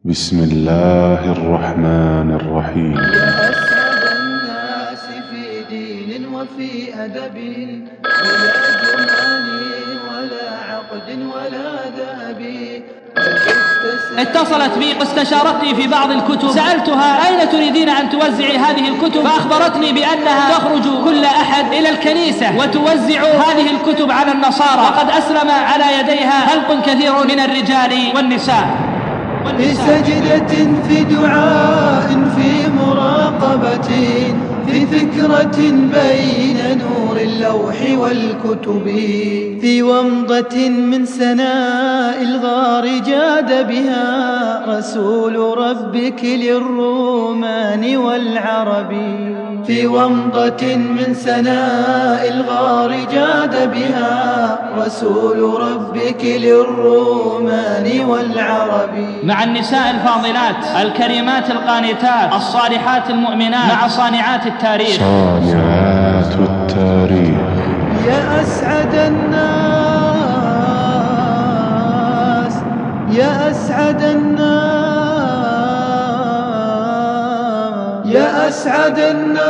بسم الله الرحمن الرحيم. يا أسعد الناس في دين وفي أدب، ولا جمال ولا عقد ولا ذهب. اتصلت بي واستشارتني في بعض الكتب، سألتها أين تريدين أن توزعي هذه الكتب؟ فأخبرتني بأنها تخرج كل أحد إلى الكنيسة وتوزع هذه الكتب على النصارى، وقد أسلم على يديها خلق كثير من الرجال والنساء. في سجدة، في دعاء، في مراقبة، في فكرة بين نور اللوح والكتب، في ومضة من سناء الغار جاد بها رسول ربك للرومان والعرب. في ومضة من سناء الغار جاد بها رسول ربك للرومان والعرب. مع النساء الفاضلات الكريمات القانتات الصالحات المؤمنات، مع صانعات التاريخ. صانعات التاريخ. يا أسعد الناس، يا أسعد الناس، يا أسعد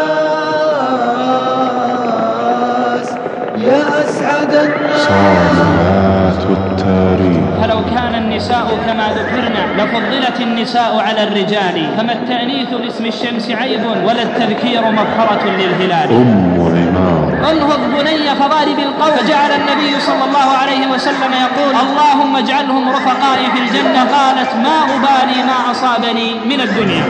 الناس، يا أسعد الناس. صانعات التاريخ. فلو كان النساء كما ذكرنا لفضلت النساء على الرجال، فما التأنيث باسم الشمس عيب ولا التذكير مظهرة للهلال. عمار. انهض بني فضارب القول، فجعل النبي صلى الله عليه وسلم يقول: اللهم اجعلهم رفقائي في الجنة. قالت: ما أبالي ما أصابني من الدنيا.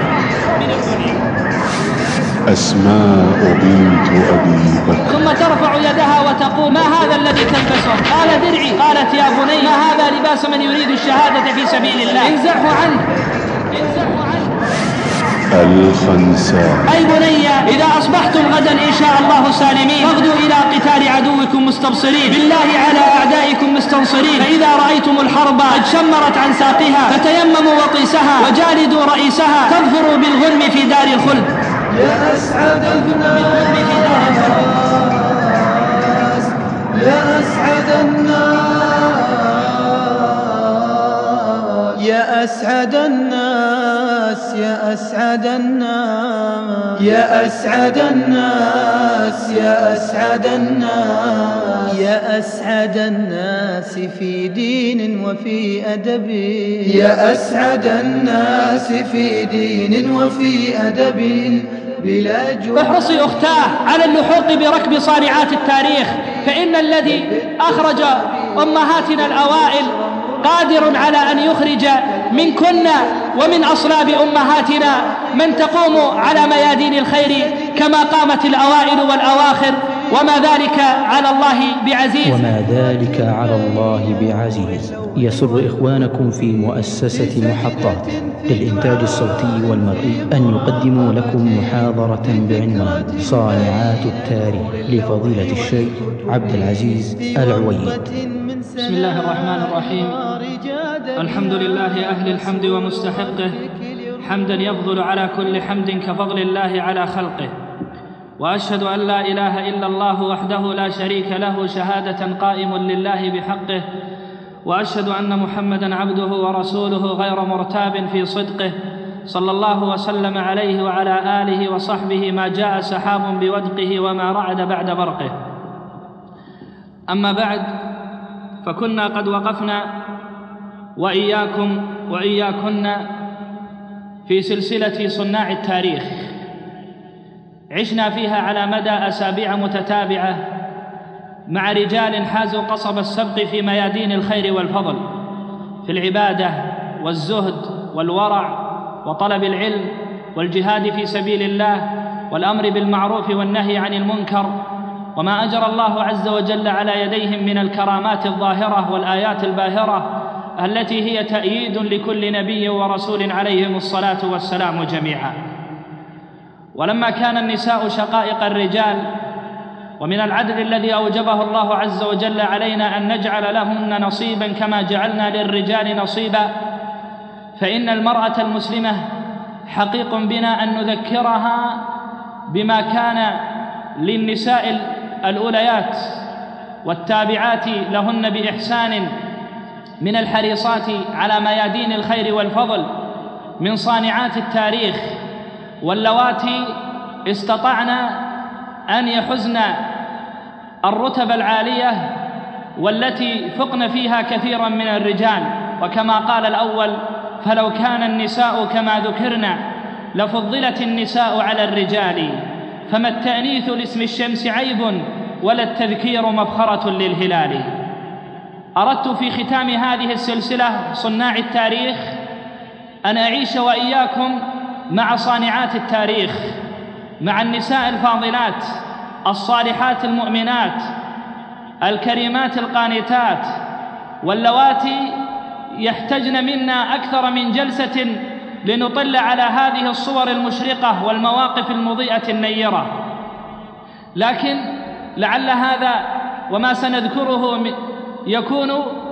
أسماء بنت أبي بكر. ثم ترفع يدها وتقول: ما هذا الذي تلبسه؟ قال: درعي. قالت: يا بني، ما هذا لباس من يريد الشهادة في سبيل الله، انزعه عنه، انزعه عنه. الخنساء. أي بني، إذا أصبحتم غدا إن شاء الله سالمين، فاغدوا إلى قتال عدوكم مستبصرين، بالله على أعدائكم مستنصرين. فإذا رأيتم الحرب قد شمرت عن ساقها، فتيمموا وطيسها وجالدوا رئيسها، تظفروا بالغنم في دار الخلد. يا أسعد الناس، يا أسعد الناس، يا أسعد الناس، يا أسعد الناس، يا أسعد الناس، يا أسعد الناس، يا أسعد الناس في دين وفي أدب. يا أسعد الناس في دين وفي أدب بلا جوع. فاحرصي أختاه على اللحوق بركب صانعات التاريخ، فإن الذي أخرج أمهاتنا الأوائل قادر على أن يخرج منكن ومن أصلاب أمهاتنا من تقوم على ميادين الخير كما قامت الأوائل والأواخر، وما ذلك على الله بعزيز. وما ذلك على الله بعزيز. يسر إخوانكم في مؤسسة محطات للإنتاج الصوتي والمرئي أن يقدموا لكم محاضرة بعنوان صانعات التاريخ لفضيلة الشيخ عبد العزيز العويد. بسم الله الرحمن الرحيم. الحمد لله أهل الحمد ومستحقه، حمدا يفضل على كل حمد كفضل الله على خلقه. وأشهد أن لا إله إلا الله وحده لا شريك له شهادة قائم لله بحقه. وأشهد أن محمدًا عبده ورسوله غير مرتاب في صدقه، صلى الله وسلم عليه وعلى آله وصحبه ما جاء سحاب بودقه وما رعد بعد برقه. أما بعد، فكنا قد وقفنا وإياكم وإياكن في سلسلة صناع التاريخ، عشنا فيها على مدى أسابيع متتابعة مع رجال حازوا قصب السبق في ميادين الخير والفضل، في العبادة والزهد والورع وطلب العلم والجهاد في سبيل الله والأمر بالمعروف والنهي عن المنكر، وما أجرى الله عز وجل على يديهم من الكرامات الظاهرة والآيات الباهرة التي هي تأييد لكل نبي ورسول عليهم الصلاة والسلام جميعا. ولما كان النساء شقائق الرجال، ومن العدل الذي أوجبه الله عز وجل علينا أن نجعل لهن نصيبا كما جعلنا للرجال نصيبا، فإن المرأة المسلمة حقيق بنا أن نذكرها بما كان للنساء الأوليات والتابعات لهن بإحسان من الحريصات على ميادين الخير والفضل، من صانعات التاريخ واللواتي استطعن أن يحزن الرتب العالية والتي فقن فيها كثيرا من الرجال. وكما قال الأول: فلو كان النساء كما ذكرنا لفضلت النساء على الرجال، فما التأنيث لاسم الشمس عيب ولا التذكير مفخرة للهلال. أردت في ختام هذه السلسلة صناع التاريخ أن أعيش وإياكم مع صانعات التاريخ، مع النساء الفاضلات الصالحات المؤمنات الكريمات القانتات، واللواتي يحتجن منا أكثر من جلسة لنطل على هذه الصور المشرقة والمواقف المضيئة النيرة. لكن لعل هذا وما سنذكره يكون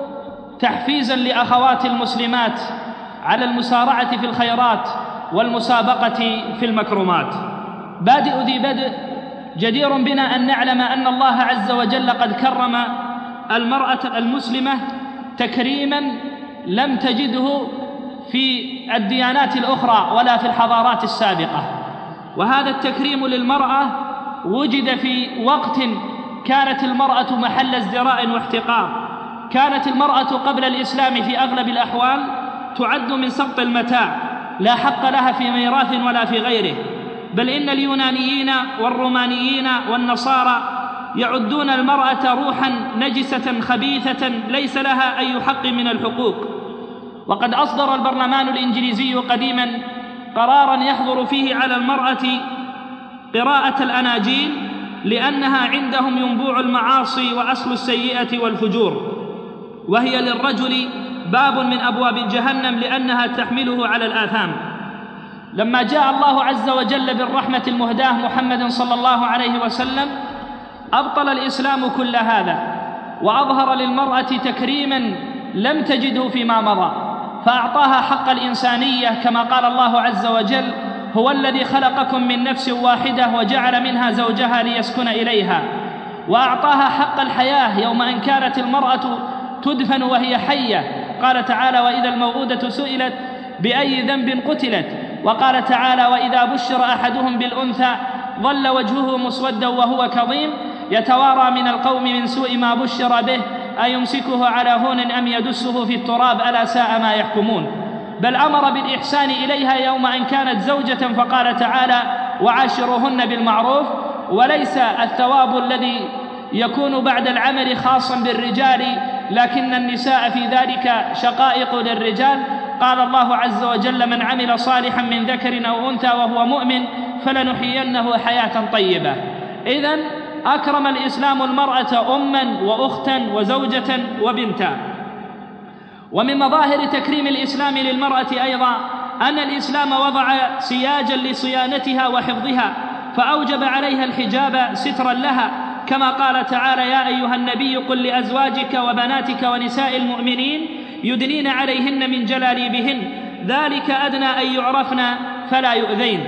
تحفيزاً لأخوات المسلمات على المسارعة في الخيرات والمسابقة في المكرمات. بادئ ذي بدء، جدير بنا أن نعلم أن الله عز وجل قد كرم المرأة المسلمة تكريماً لم تجده في الديانات الأخرى ولا في الحضارات السابقة. وهذا التكريم للمرأة وجد في وقت كانت المرأة محل ازدراء واحتقار. كانت المرأة قبل الإسلام في أغلب الأحوال تعد من سقط المتاع، لا حق لها في ميراث ولا في غيره، بل إن اليونانيين والرومانيين والنصارى يعدون المرأة روحا نجسة خبيثة ليس لها أي حق من الحقوق. وقد أصدر البرلمان الإنجليزي قديما قرارا يحظر فيه على المرأة قراءة الأناجيل، لأنها عندهم ينبوع المعاصي وأصل السيئة والفجور، وهي للرجل باب من أبواب جهنم لأنها تحمله على الآثام. لما جاء الله عز وجل بالرحمة المهداة محمد صلى الله عليه وسلم أبطل الإسلام كل هذا، وأظهر للمرأة تكريما لم تجده فيما مضى، فأعطاها حق الإنسانية كما قال الله عز وجل: هو الذي خلقكم من نفس واحدة وجعل منها زوجها ليسكن إليها. وأعطاها حق الحياة يوم أن كانت المرأة تدفن وهي حية، قال تعالى: وإذا الموءودة سئلت بأي ذنب قتلت. وقال تعالى: وإذا بشر أحدهم بالأنثى ظل وجهه مسودا وهو كظيم يتوارى من القوم من سوء ما بشر به أيمسكه على هون أم يدسه في التراب ألا ساء ما يحكمون. بل أمر بالإحسان إليها يوم أن كانت زوجة، فقال تعالى: وعاشروهن بالمعروف. وليس الثواب الذي يكون بعد العمل خاصا بالرجال، لكن النساء في ذلك شقائق للرجال. قال الله عز وجل: من عمل صالحا من ذكر أو أنثى وهو مؤمن فلنحيينه حياة طيبة. إذن أكرم الإسلام المرأة أما وأختا وزوجة وبنتا. ومن مظاهر تكريم الإسلام للمرأة أيضا أن الإسلام وضع سياجا لصيانتها وحفظها، فأوجب عليها الحجاب سترا لها، كما قال تعالى: يا أيها النبي قل لأزواجك وبناتك ونساء المؤمنين يدنين عليهن من جلاليبهن ذلك أدنى أن يعرفن فلا يؤذين.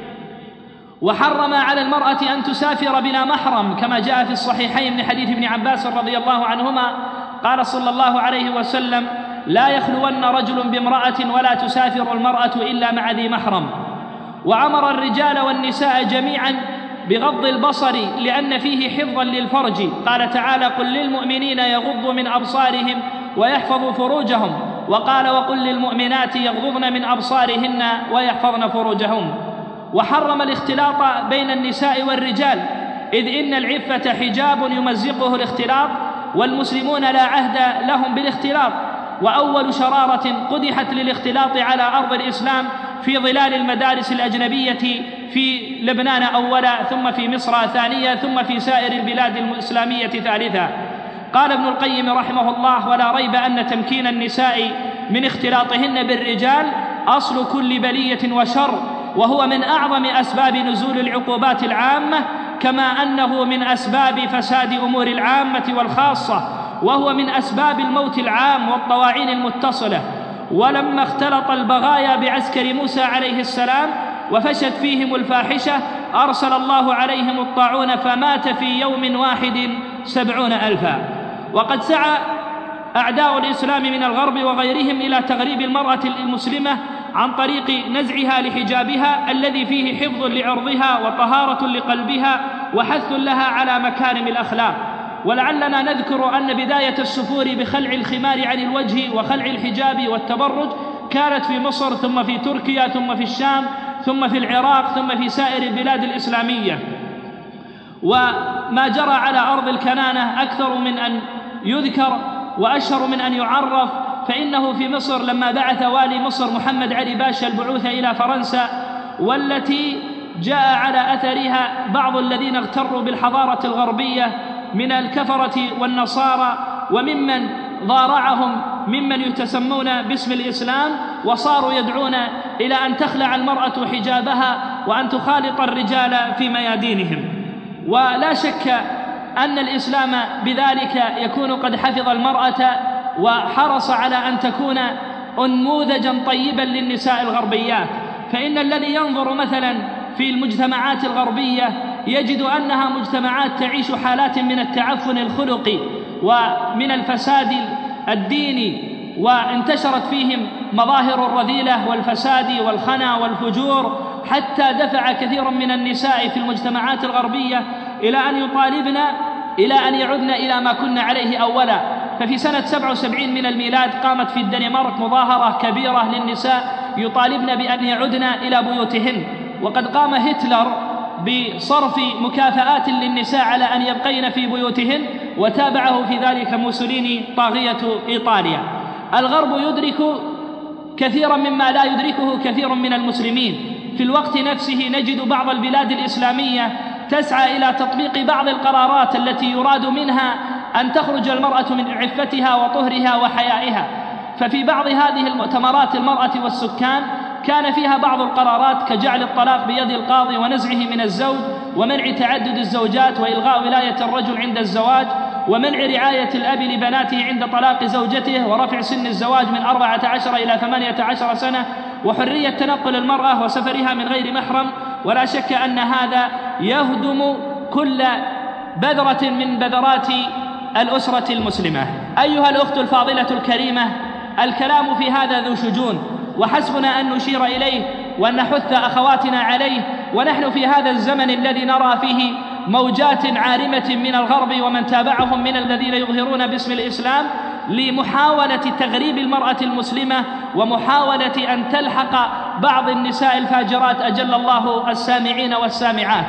وحرم على المرأة أن تسافر بلا محرم، كما جاء في الصحيحين من حديث ابن عباس رضي الله عنهما قال صلى الله عليه وسلم: لا يخلون رجل بامرأة ولا تسافر المرأة إلا مع ذي محرم. وأمر الرجال والنساء جميعا بغض البصر لأن فيه حفظا للفرج، قال تعالى: قل للمؤمنين يغضوا من أبصارهم ويحفظوا فروجهم. وقال: وقل للمؤمنات يغضضن من أبصارهن ويحفظن فروجهن. وحرم الاختلاط بين النساء والرجال، إذ إن العفة حجاب يمزقه الاختلاط، والمسلمون لا عهد لهم بالاختلاط. وأول شرارة قدحت للاختلاط على أرض الإسلام في ظلال المدارس الأجنبية في لبنان أولا، ثم في مصر ثانية، ثم في سائر البلاد الإسلامية ثالثا. قال ابن القيم رحمه الله: ولا ريب أن تمكين النساء من اختلاطهن بالرجال أصل كل بلية وشر، وهو من أعظم أسباب نزول العقوبات العامة، كما أنه من أسباب فساد أمور العامة والخاصة، وهو من أسباب الموت العام والطواعين المتصلة. ولما اختلط البغايا بعسكر موسى عليه السلام وفشت فيهم الفاحشة أرسل الله عليهم الطاعون فمات في يوم واحد 70,000. وقد سعى أعداء الإسلام من الغرب وغيرهم إلى تغريب المرأة المسلمة عن طريق نزعها لحجابها الذي فيه حفظ لعرضها وطهارة لقلبها وحث لها على مكارم الأخلاق. ولعلنا نذكر أن بداية السفور بخلع الخمار عن الوجه وخلع الحجاب والتبرج كانت في مصر، ثم في تركيا، ثم في الشام، ثم في العراق، ثم في سائر البلاد الإسلامية. وما جرى على أرض الكنانة أكثر من أن يذكر وأشهر من أن يعرف. فإنه في مصر لما بعث والي مصر محمد علي باشا البعوث إلى فرنسا، والتي جاء على أثرها بعض الذين اغتروا بالحضارة الغربية من الكفرة والنصارى وممن ضارعهم ممن يتسمون باسم الإسلام، وصاروا يدعون إلى أن تخلع المرأة حجابها وأن تخالط الرجال في ميادينهم. ولا شك أن الإسلام بذلك يكون قد حفظ المرأة وحرص على أن تكون أنموذجا طيبا للنساء الغربيات. فإن الذي ينظر مثلا في المجتمعات الغربية يجد أنها مجتمعات تعيش حالات من التعفن الخلقي ومن الفساد الديني، وانتشرت فيهم مظاهر الرذيلة والفساد والخنا والفجور، حتى دفع كثيرا من النساء في المجتمعات الغربية إلى أن يطالبن إلى أن يعودن إلى ما كنا عليه أولا. ففي سنة 77 من الميلاد قامت في الدنمارك مظاهرة كبيرة للنساء يطالبن بأن يعودن إلى بيوتهن، وقد قام هتلر بصرف مكافآت للنساء على أن يبقين في بيوتهن، وتابعه في ذلك موسوليني طاغية إيطاليا. الغرب يدرك كثيرا مما لا يدركه كثير من المسلمين. في الوقت نفسه نجد بعض البلاد الإسلامية تسعى إلى تطبيق بعض القرارات التي يراد منها أن تخرج المرأة من عفتها وطهرها وحيائها. ففي بعض هذه المؤتمرات المرأة والسكان كان فيها بعض القرارات كجعل الطلاق بيد القاضي ونزعه من الزوج، ومنع تعدد الزوجات، وإلغاء ولاية الرجل عند الزواج، ومنع رعاية الأب لبناته عند طلاق زوجته، ورفع سن الزواج من 14 إلى 18 سنة، وحرية تنقل المرأة وسفرها من غير محرم. ولا شك أن هذا يهدم كل بذرة من بذرات الأسرة المسلمة. أيها الأخت الفاضلة الكريمة، الكلام في هذا ذو شجون، وحسبنا أن نشير إليه وأن نحث أخواتنا عليه. ونحن في هذا الزمن الذي نرى فيه موجات عارمة من الغرب ومن تابعهم من الذين يظهرون باسم الإسلام لمحاولة تغريب المرأة المسلمة ومحاولة أن تلحق بعض النساء الفاجرات أجل الله السامعين والسامعات.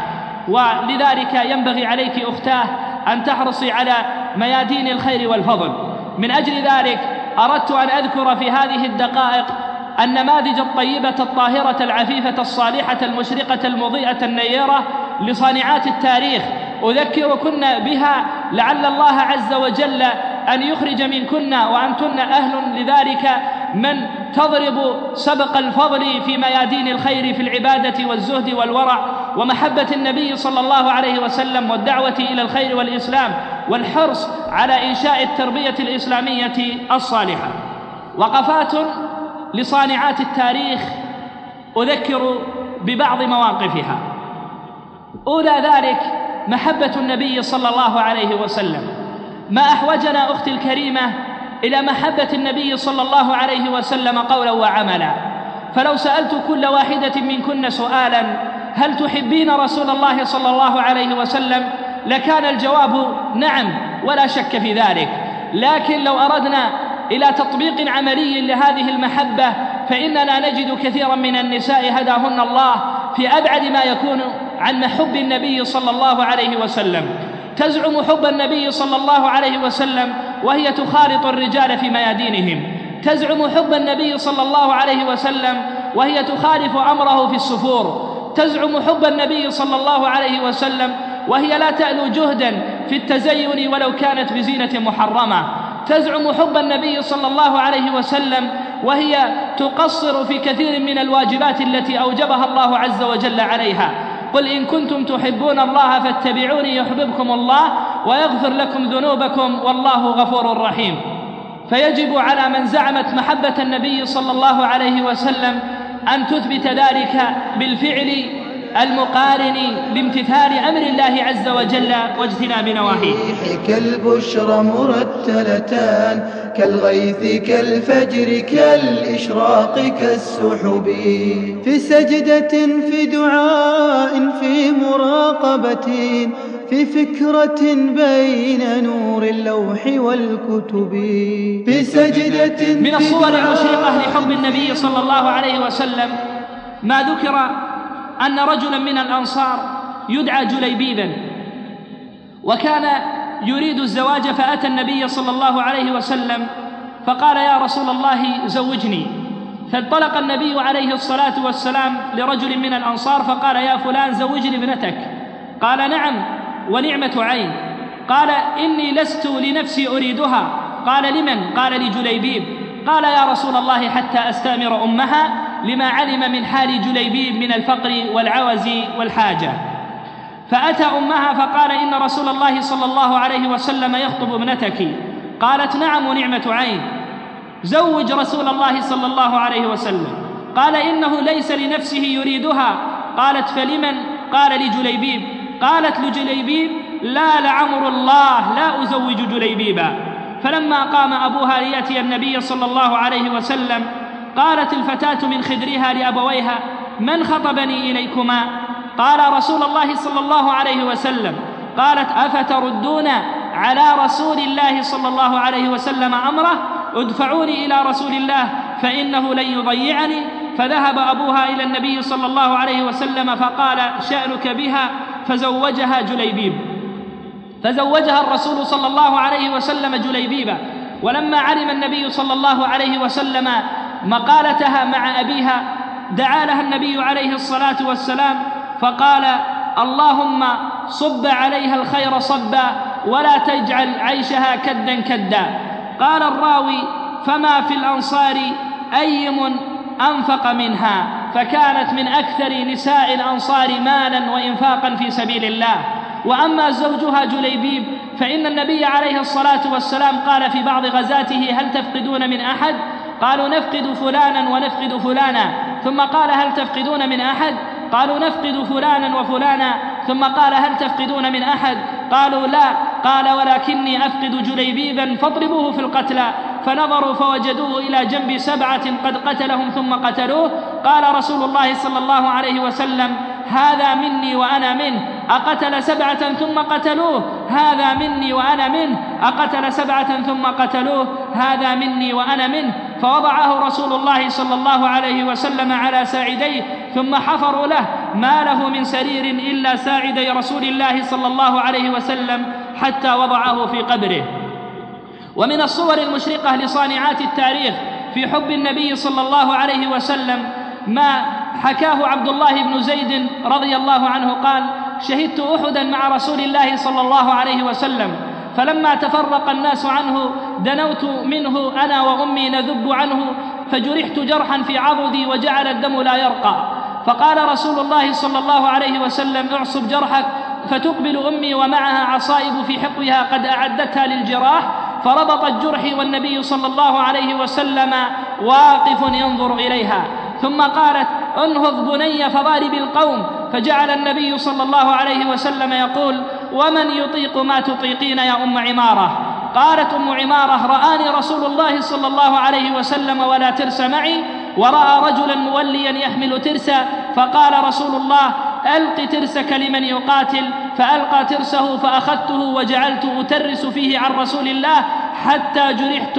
ولذلك ينبغي عليك أختاه أن تحرصي على ميادين الخير والفضل. من أجل ذلك أردت أن أذكر في هذه الدقائق النماذج الطيبة الطاهرة العفيفة الصالحة المشرقة المضيئة النيرة لصانعات التاريخ، أذكركن بها لعل الله عز وجل أن يخرج منكن وأنتن أهل لذلك من تضرب سبق الفضل في ميادين الخير في العبادة والزهد والورع ومحبة النبي صلى الله عليه وسلم والدعوة إلى الخير والإسلام والحرص على إنشاء التربية الإسلامية الصالحة. وقفات لصانعات التاريخ أذكر ببعض مواقفها. أولى ذلك محبة النبي صلى الله عليه وسلم. ما أحوجنا أختي الكريمة إلى محبة النبي صلى الله عليه وسلم قولا وعملا. فلو سألت كل واحدة منكن سؤالا هل تحبين رسول الله صلى الله عليه وسلم لكان الجواب نعم ولا شك في ذلك. لكن لو أردنا إلى تطبيق عملي لهذه المحبة فإننا نجد كثيرا من النساء هداهن الله في أبعد ما يكون عن حب النبي صلى الله عليه وسلم. تزعم حب النبي صلى الله عليه وسلم وهي تخالط الرجال في ميادينهم. تزعم حب النبي صلى الله عليه وسلم وهي تخالف أمره في السفور. تزعم حب النبي صلى الله عليه وسلم وهي لا تألو جهدا في التزين ولو كانت بزينة محرمة. تزعم حب النبي صلى الله عليه وسلم وهي تقصر في كثير من الواجبات التي أوجبها الله عز وجل عليها. قل إن كنتم تحبون الله فاتبعوني يحببكم الله ويغفر لكم ذنوبكم والله غفور رحيم. فيجب على من زعمت محبة النبي صلى الله عليه وسلم أن تثبت ذلك بالفعل المقارن بامتثال أمر الله عز وجل واجتناب نواهيه. كالبشرى مرتلتان كالغيث كالفجر كالإشراق كالسحب في سجدة في دعاء في مراقبة في فكرة بين نور اللوح والكتب في سجدة. من الصور المشرقة لحب النبي صلى الله عليه وسلم ما ذكر أن رجلا من الأنصار يدعى جليبيبا وكان يريد الزواج، فأتى النبي صلى الله عليه وسلم فقال: يا رسول الله زوجني. فانطلق النبي عليه الصلاة والسلام لرجل من الأنصار فقال: يا فلان زوجني ابنتك. قال: نعم ونعمة عين. قال: إني لست لنفسي أريدها. قال: لمن؟ قال: لجليبيب. قال: يا رسول الله حتى أستأمر أمها، لما علم من حال جليبيب من الفقر والعوز والحاجة. فأتى أمها فقال: إن رسول الله صلى الله عليه وسلم يخطب ابنتك. قالت: نعم ونعمة عين، زوج رسول الله صلى الله عليه وسلم. قال: إنه ليس لنفسه يريدها. قالت: فلمن؟ قال: لجليبيب. قالت لجليبيب: لا لعمر الله لا أزوج جليبيبا. فلما قام أبوها ليأتي النبي صلى الله عليه وسلم قالت الفتاة من خدرها لأبويها: من خطبني إليكما؟ قال: رسول الله صلى الله عليه وسلم. قالت: أفتردون على رسول الله صلى الله عليه وسلم أمره؟ ادفعوني إلى رسول الله فإنه لن يضيعني. فذهب أبوها إلى النبي صلى الله عليه وسلم فقال: شأنك بها. فزوجها جليبيب، فزوجها الرسول صلى الله عليه وسلم جليبيبا. ولما علم النبي صلى الله عليه وسلم مقالتها مع أبيها دعا لها النبي عليه الصلاة والسلام فقال: اللهم صب عليها الخير صبا ولا تجعل عيشها كدا كدا. قال الراوي: فما في الأنصار أيم أنفق منها، فكانت من أكثر نساء الأنصار مالا وإنفاقا في سبيل الله. وأما زوجها جليبيب فإن النبي عليه الصلاة والسلام قال في بعض غزاته: هل تفقدون من أحد؟ قالوا: نفقد فلانا ونفقد فلانا. ثم قال: هل تفقدون من أحد؟ قالوا: نفقد فلانا وفلانا. ثم قال: هل تفقدون من أحد؟ قالوا: لا. قال: ولكني أفقد جليبيبا فاضربوه في القتلى. فنظروا فوجدوه إلى جنب 7 قد قتلهم ثم قتلوه. قال رسول الله صلى الله عليه وسلم: هذا مني وأنا منه. أقتل 7 ثم قتلوه؟ هذا مني وأنا منه. أقتل 7 ثم قتلوه؟ هذا مني وأنا منه. فوضعه رسول الله صلى الله عليه وسلم على ساعديه ثم حفروا له ما له من سرير إلا ساعدي رسول الله صلى الله عليه وسلم حتى وضعه في قبره. ومن الصور المشرقة لصانعات التاريخ في حب النبي صلى الله عليه وسلم ما حكاه عبد الله بن زيد رضي الله عنه قال: شهدت أحدا مع رسول الله صلى الله عليه وسلم، فلما تفرق الناس عنه دنوت منه أنا وأمي نذب عنه، فجرحت جرحا في عضدي وجعل الدم لا يرقى. فقال رسول الله صلى الله عليه وسلم: اعصب جرحك. فتقبل أمي ومعها عصائب في حقها قد أعدتها للجراح، فربطت جرحي والنبي صلى الله عليه وسلم واقف ينظر إليها. ثم قالت: انهض بني فضارب القوم. فجعل النبي صلى الله عليه وسلم يقول: ومن يطيق ما تطيقين يا أم عمارة؟ قالت أم عمارة: رآني رسول الله صلى الله عليه وسلم ولا ترس معي، ورأى رجلا موليا يحمل ترسا، فقال رسول الله: ألق ترسك لمن يقاتل. فألقى ترسه فأخذته وجعلت أترس فيه عن رسول الله حتى جرحت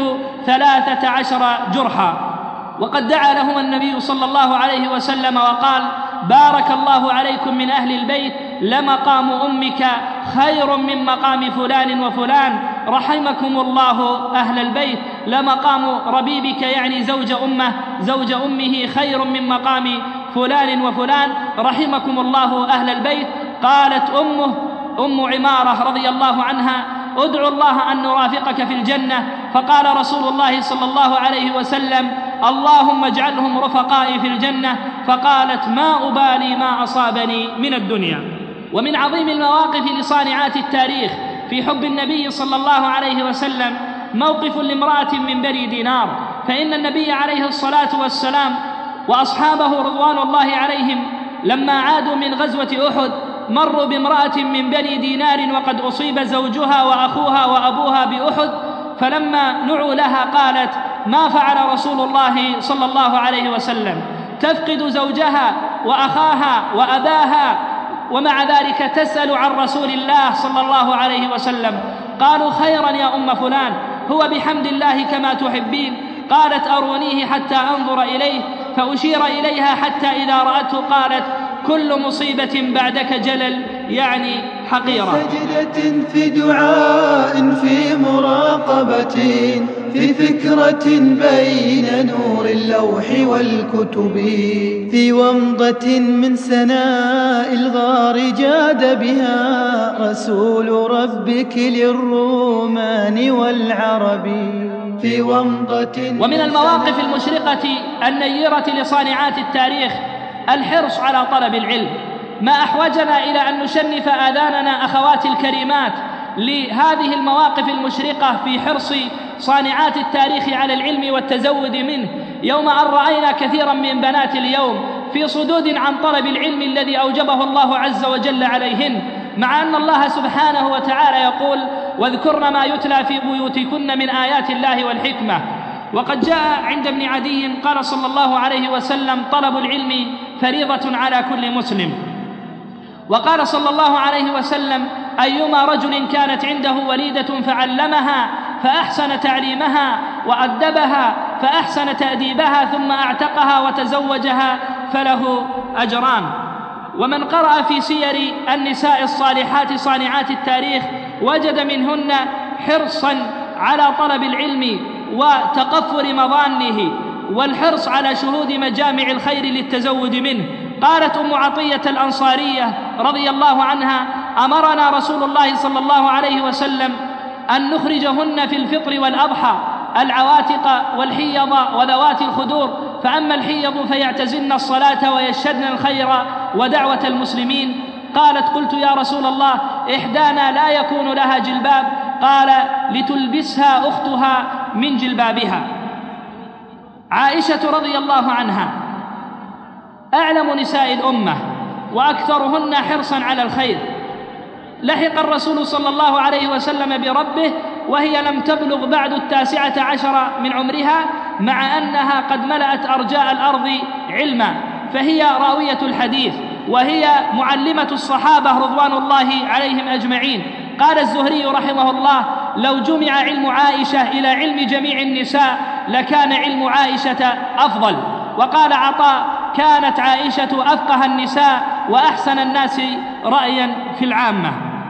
13 جرحا. وقد دعا لهما النبي صلى الله عليه وسلم وقال: بارك الله عليكم من أهل البيت، لمقام أمك خير من مقام فلان وفلان، رحمكم الله أهل البيت. لمقام ربيبك يعني زوج أمه خير من مقام فلان وفلان، رحمكم الله أهل البيت. قالت أم عمارة رضي الله عنها: ادعو الله أن نرافقك في الجنة. فقال رسول الله صلى الله عليه وسلم: اللهم اجعلهم رفقائي في الجنة. فقالت: ما أبالي ما أصابني من الدنيا. ومن عظيم المواقف لصانعات التاريخ في حب النبي صلى الله عليه وسلم موقف لامرأة من بني دينار. فإن النبي عليه الصلاة والسلام وأصحابه رضوان الله عليهم لما عادوا من غزوة أحد مروا بامرأة من بني دينار وقد أصيب زوجها وأخوها وأبوها بأحد، فلما نعوا لها قالت: ما فعل رسول الله صلى الله عليه وسلم؟ تفقد زوجها وأخاها وأباها ومع ذلك تسأل عن رسول الله صلى الله عليه وسلم. قالوا: خيرا يا أم فلان، هو بحمد الله كما تحبين. قالت: أرونيه حتى أنظر إليه، فأشير إليها حتى إذا رأته قالت: كل مصيبة بعدك جلل، يعني حقيرة. سجدة في دعاء في مراقبة في فكرة بين نور اللوح والكتب، في ومضة من سناء الغار جاد بها رسول ربك للرومان والعرب. في ومضة. ومن المواقف المشرقة النيرة لصانعات التاريخ الحرص على طلب العلم، ما أحوجنا إلى أن نشنف آذاننا أخواتي الكريمات لهذه المواقف المشرقة في حرص صانعات التاريخ على العلم والتزود منه، يوم أن رأينا كثيرا من بنات اليوم في صدود عن طلب العلم الذي أوجبه الله عز وجل عليهن، مع أن الله سبحانه وتعالى يقول: واذكرن ما يتلى في بيوتكن من آيات الله والحكمة. وقد جاء عند ابن عدي قال صلى الله عليه وسلم: طلب العلم فريضة على كل مسلم. وقال صلى الله عليه وسلم: أيما رجل كانت عنده وليدة فعلمها فأحسن تعليمها وأدبها فأحسن تأديبها ثم أعتقها وتزوجها فله أجران. ومن قرأ في سير النساء الصالحات صانعات التاريخ وجد منهن حرصا على طلب العلم وتقفر مظانه والحرص على شهود مجامع الخير للتزود منه. قالت أم عطية الأنصارية رضي الله عنها: أمرنا رسول الله صلى الله عليه وسلم أن نخرجهن في الفطر والأضحى العواتق والحيض وذوات الخدور، فأما الحيض فيعتزلن الصلاة ويشهدن الخير ودعوة المسلمين. قالت: قلت يا رسول الله إحدانا لا يكون لها جلباب؟ قال: لتلبسها أختها من جلبابها. عائشة رضي الله عنها أعلم نساء الأمة وأكثرهن حرصا على الخير. لحق الرسول صلى الله عليه وسلم بربه وهي لم تبلغ بعد 19 من عمرها، مع أنها قد ملأت أرجاء الأرض علما، فهي راوية الحديث وهي معلمة الصحابة رضوان الله عليهم أجمعين. قال الزهري رحمه الله: لو جمع علم عائشة إلى علم جميع النساء لكان علم عائشة أفضل. وقال عطاء: كانت عائشة أفقه النساء وأحسن الناس رأيا في العامة.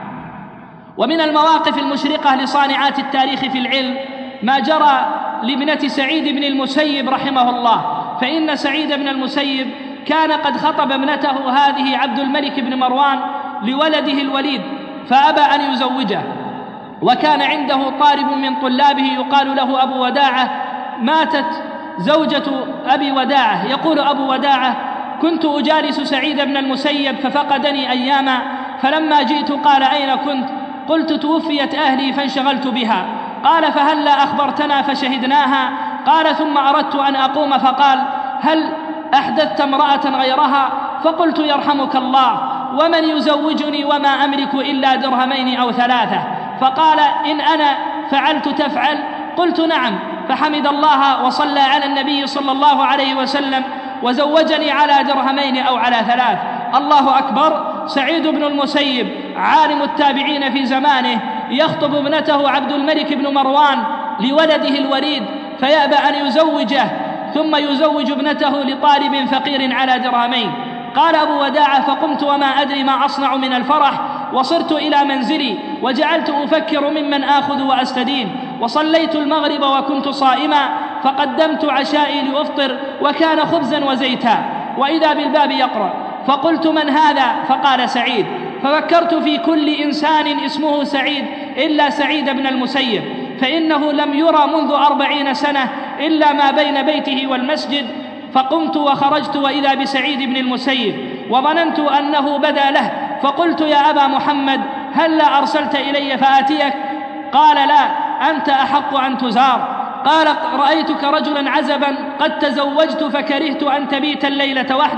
ومن المواقف المشرقة لصانعات التاريخ في العلم ما جرى لابنة سعيد بن المسيب رحمه الله، فإن سعيد بن المسيب كان قد خطب ابنته هذه عبد الملك بن مروان لولده الوليد فأبى أن يزوجه، وكان عنده طالب من طلابه يقال له أبو وداعة. ماتت زوجة أبي وداعة. يقول أبو وداعة: كنت أجالس سعيد بن المسيب ففقدني أياما، فلما جئت قال: أين كنت؟ قلت: توفيت أهلي فانشغلت بها. قال: فهلا أخبرتنا فشهدناها؟ قال: ثم أردت أن أقوم فقال: هل أحدثت امرأة غيرها؟ فقلت: يرحمك الله، ومن يزوجني وما أملك إلا درهمين أو 3. فقال: إن أنا فعلت تفعل؟ قلت: نعم. فحمد الله وصلى على النبي صلى الله عليه وسلم وزوجني على درهمين أو على 3. الله أكبر. سعيد بن المسيب عالم التابعين في زمانه يخطب ابنته عبد الملك بن مروان لولده الوليد فيأبى أن يزوجه، ثم يزوج ابنته لطالب فقير على درهمين. قال أبو وداعة: فقمت وما أدري ما أصنع من الفرح، وصرت إلى منزلي وجعلت أفكر ممن آخذ وأستدين، وصليت المغرب وكنت صائما، فقدمت عشائي لأفطر وكان خبزا وزيتا، وإذا بالباب يقرأ، فقلت: من هذا؟ فقال: سعيد. ففكرت في كل إنسان اسمه سعيد إلا سعيد بن المسيب، فإنه لم يرى منذ 40 سنة إلا ما بين بيته والمسجد. فقمت وخرجت وإذا بسعيد بن المسيب، وظننت أنه بدا له، فقلت: يا أبا محمد هلا أرسلت إلي فآتيك؟ قال: لا، أنت أحق أن تزار. قال: رأيتك رجلا عزبا قد تزوجت فكرهت أن تبيت الليلة وحدك،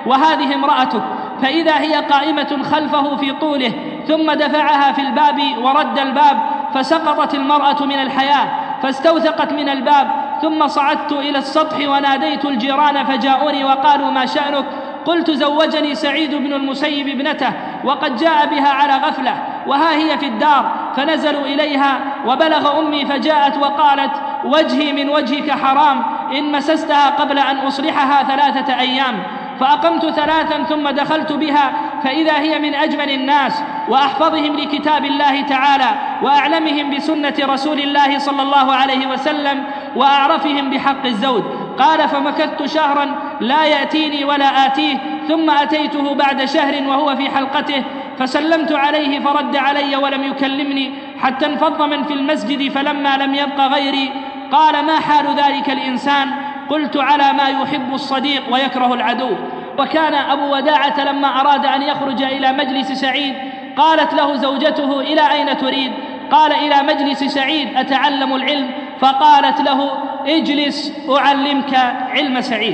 وهذه امرأتك، فإذا هي قائمة خلفه في طوله، ثم دفعها في الباب ورد الباب، فسقطت المرأة من الحياة فاستوثقت من الباب. ثم صعدت إلى السطح وناديت الجيران فجاءوني وقالوا: ما شأنك؟ قلت: زوجني سعيد بن المسيب ابنته وقد جاء بها على غفلة وها هي في الدار. فنزلوا إليها وبلغ أمي فجاءت وقالت: وجهي من وجهك حرام، إن مسستها قبل أن أصلحها 3 أيام. فأقمت 3 ثم دخلت بها فإذا هي من أجمل الناس وأحفظهم لكتاب الله تعالى وأعلمهم بسنة رسول الله صلى الله عليه وسلم وأعرفهم بحق الزوج. قال: فمكثت شهرا لا يأتيني ولا آتيه، ثم أتيته بعد شهر وهو في حلقته فسلمت عليه فرد علي ولم يكلمني حتى انفض من في المسجد، فلما لم يبق غيري قال: ما حال ذلك الإنسان؟ قلت: على ما يحب الصديق ويكره العدو. وكان أبو وداعة لما أراد أن يخرج إلى مجلس سعيد قالت له زوجته: إلى أين تريد؟ قال: إلى مجلس سعيد أتعلم العلم. فقالت له: اجلس أعلمك علم سعيد.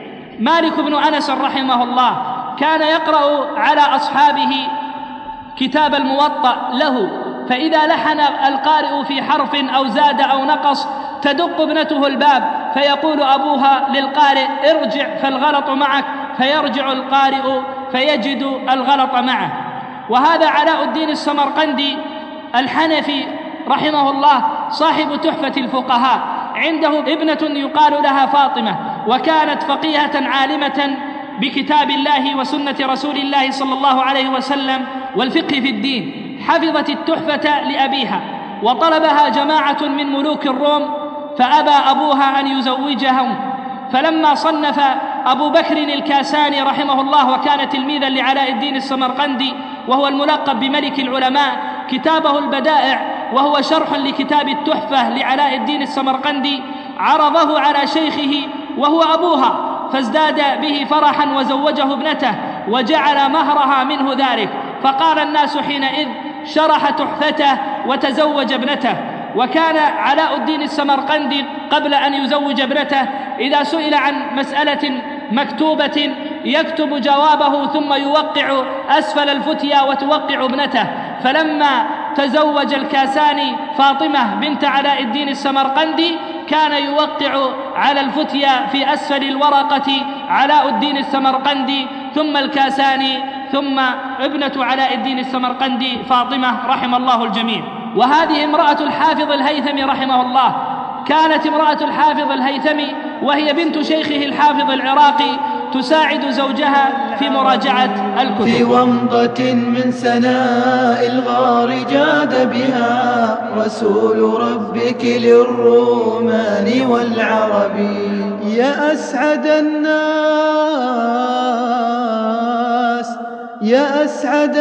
مالك بن أنس رحمه الله كان يقرأ على أصحابه كتاب الموطأ له، فإذا لحن القارئ في حرف أو زاد أو نقص تدق ابنته الباب فيقول أبوها للقارئ: ارجع فالغلط معك، فيرجع القارئ فيجد الغلط معه. وهذا علاء الدين السمرقندي الحنفي رحمه الله صاحب تحفة الفقهاء، عنده ابنة يقال لها فاطمة، وكانت فقيهة عالمة بكتاب الله وسنة رسول الله صلى الله عليه وسلم والفقه في الدين. حفظت التحفة لأبيها وطلبها جماعة من ملوك الروم فأبى أبوها أن يزوجهم. فلما صنف أبو بكر الكاساني رحمه الله وكان تلميذا لعلاء الدين السمرقندي وهو الملقب بملك العلماء كتابه البدائع وهو شرح لكتاب التحفة لعلاء الدين السمرقندي، عرضه على شيخه وهو أبوها فازداد به فرحا وزوجه ابنته وجعل مهرها منه ذلك. فقال الناس حينئذ: شرح تحفته وتزوج ابنته. وكان علاء الدين السمرقندي قبل أن يزوج ابنته إذا سئل عن مسألة مكتوبة يكتب جوابه ثم يوقع أسفل الفتية وتوقع ابنته. فلما تزوج الكاساني فاطمة بنت علاء الدين السمرقندي كان يوقع على الفتية في أسفل الورقة علاء الدين السمرقندي ثم الكاساني ثم ابنة علاء الدين السمرقندي فاطمة رحم الله الجميع. وهذه امرأة الحافظ الهيثمي رحمه الله، كانت امرأة الحافظ الهيثمي وهي بنت شيخه الحافظ العراقي تساعد زوجها في مراجعة الكتب. في ومضة من سناء الغار جاد بها رسول ربك للرومان والعرب. يا أسعد الناس يا أسعد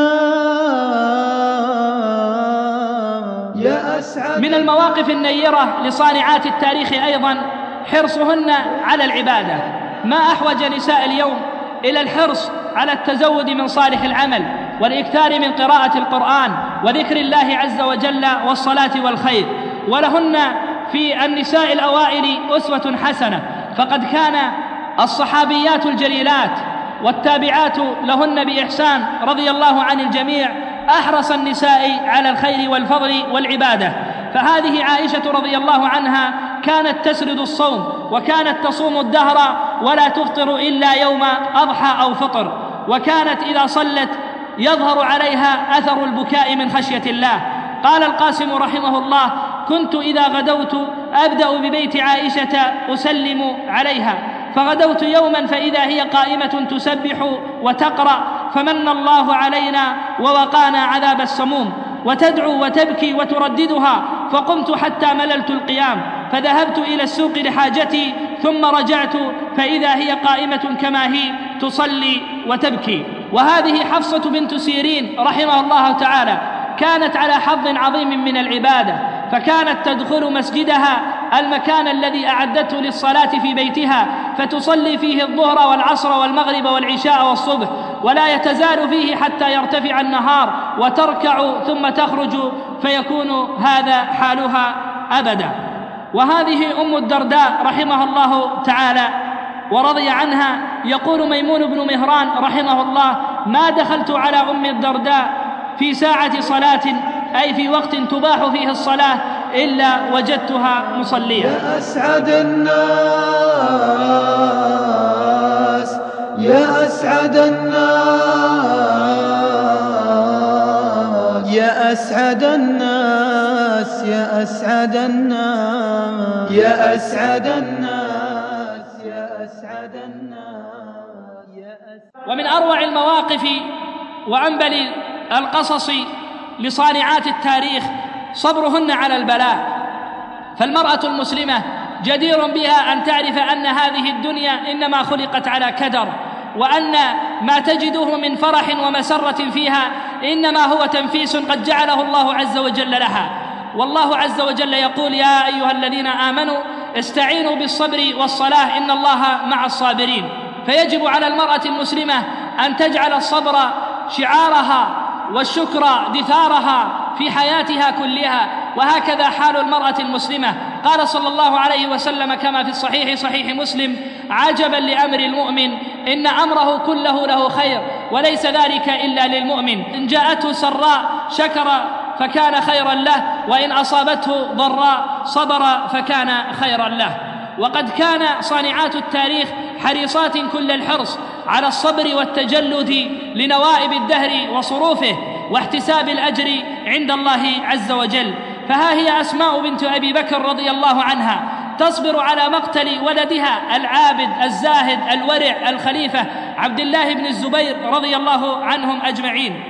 الناس يا أسعد. من المواقف النيرة لصانعات التاريخ أيضا حرصهن على العبادة. ما أحوج نساء اليوم إلى الحرص على التزود من صالح العمل والإكثار من قراءة القرآن وذكر الله عز وجل والصلاة والخير. ولهن في النساء الأوائل أسوة حسنة، فقد كان الصحابيات الجليلات والتابعات لهن بإحسان رضي الله عن الجميع أحرص النساء على الخير والفضل والعبادة. فهذه عائشة رضي الله عنها كانت تسرد الصوم وكانت تصوم الدهر ولا تفطر إلا يوم أضحى أو فطر، وكانت إذا صلت يظهر عليها أثر البكاء من خشية الله. قال القاسم رحمه الله: كنت إذا غدوت أبدأ ببيت عائشة أسلم عليها، فغدوت يوما فإذا هي قائمة تسبح وتقرأ: فمن الله علينا ووقانا عذاب السموم، وتدعو وتبكي وترددها. فقمت حتى مللت القيام فذهبت إلى السوق لحاجتي ثم رجعت فإذا هي قائمة كما هي تصلي وتبكي. وهذه حفصة بنت سيرين رحمه الله تعالى كانت على حظ عظيم من العبادة، فكانت تدخل مسجدها المكان الذي أعدته للصلاة في بيتها فتصلي فيه الظهر والعصر والمغرب والعشاء والصبح، ولا يتزال فيه حتى يرتفع النهار وتركع ثم تخرج، فيكون هذا حالها أبدا. وهذه أم الدرداء رحمها الله تعالى ورضي عنها. يقول ميمون بن مهران رحمه الله: ما دخلت على أم الدرداء في ساعة صلاة، أي في وقت تباح فيه الصلاة، إلا وجدتها مصلية. يا أسعد الناس، يا أسعد الناس، يا أسعد الناس، يا أسعد الناس، يا أسعد الناس، يا أسعد الناس، يا أسعد. ومن أروع المواقف وأنبل القصص لصانعات التاريخ صبرهن على البلاء. فالمرأة المسلمة جدير بها أن تعرف أن هذه الدنيا إنما خلقت على كدر، وأن ما تجده من فرح ومسرة فيها إنما هو تنفيس قد جعله الله عز وجل لها. والله عز وجل يقول: يا أيها الذين آمنوا استعينوا بالصبر والصلاة إن الله مع الصابرين. فيجب على المرأة المسلمة أن تجعل الصبر شعارها والشكر دثارها في حياتها كلها، وهكذا حال المرأة المسلمة. قال صلى الله عليه وسلم كما في صحيح مسلم: عجبا لأمر المؤمن إن أمره كله له خير وليس ذلك إلا للمؤمن، إن جاءته سراء شكر فكان خيرا له، وإن أصابته ضراء صبر فكان خيرا له. وقد كان صانعات التاريخ حريصات كل الحرص على الصبر والتجلد لنوائب الدهر وصروفه واحتساب الأجر عند الله عز وجل. فها هي أسماء بنت أبي بكر رضي الله عنها تصبر على مقتل ولدها العابد الزاهد الورع الخليفة عبد الله بن الزبير رضي الله عنهم أجمعين.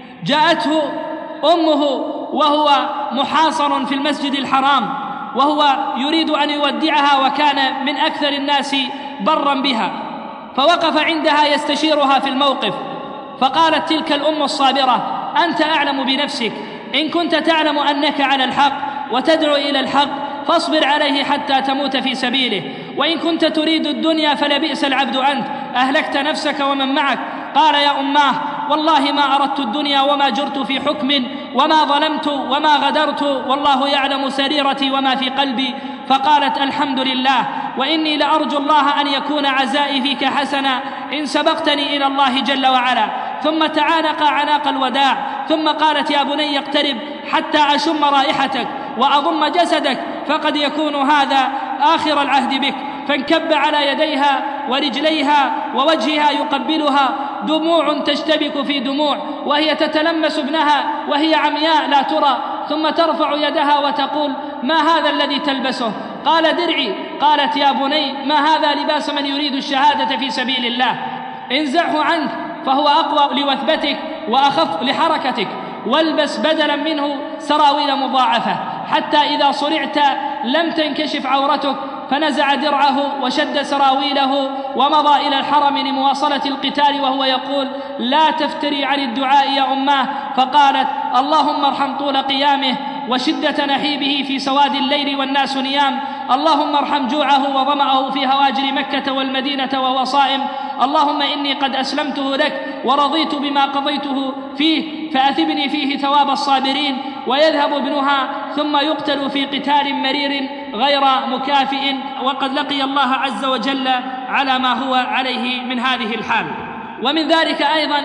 جاءته أمه وهو محاصر في المسجد الحرام، وهو يريد أن يودعها، وكان من أكثر الناس برا بها، فوقف عندها يستشيرها في الموقف. فقالت تلك الأم الصابرة: أنت أعلم بنفسك، إن كنت تعلم أنك على الحق وتدعو إلى الحق فاصبر عليه حتى تموت في سبيله، وإن كنت تريد الدنيا فلبئس العبد أنت، أهلكت نفسك ومن معك. قال: يا أماه، والله ما أردت الدنيا وما جرت في حكم وما ظلمت وما غدرت، والله يعلم سريرتي وما في قلبي. فقالت: الحمد لله، وإني لأرجو الله أن يكون عزائي فيك حسنا إن سبقتني إلى الله جل وعلا. ثم تعانق عناق الوداع، ثم قالت: يا بني اقترب حتى أشم رائحتك وأضم جسدك، فقد يكون هذا آخر العهد بك. فانكب على يديها ورجليها ووجهها يقبلها، دموع تشتبك في دموع، وهي تتلمس ابنها وهي عمياء لا ترى، ثم ترفع يدها وتقول: ما هذا الذي تلبسه؟ قال: درعي. قالت: يا بني، ما هذا لباس من يريد الشهادة في سبيل الله، انزعه عنك فهو أقوى لوثبتك وأخف لحركتك، والبس بدلا منه سراويل مضاعفة، حتى إذا صرعت لم تنكشف عورتك. فنزع درعه وشد سراويله ومضى إلى الحرم لمواصلة القتال، وهو يقول: لا تفتري عن الدعاء يا أماه. فقالت: اللهم ارحم طول قيامه وشدة نحيبه في سواد الليل والناس نيام، اللهم ارحم جوعه وظمأه في هواجر مكة والمدينة وهو صائم، اللهم إني قد أسلمته لك ورضيت بما قضيته فيه، فأثبني فيه ثواب الصابرين. ويذهب ابنها ثم يقتل في قتال مرير غير مكافئ، وقد لقي الله عز وجل على ما هو عليه من هذه الحال. ومن ذلك أيضا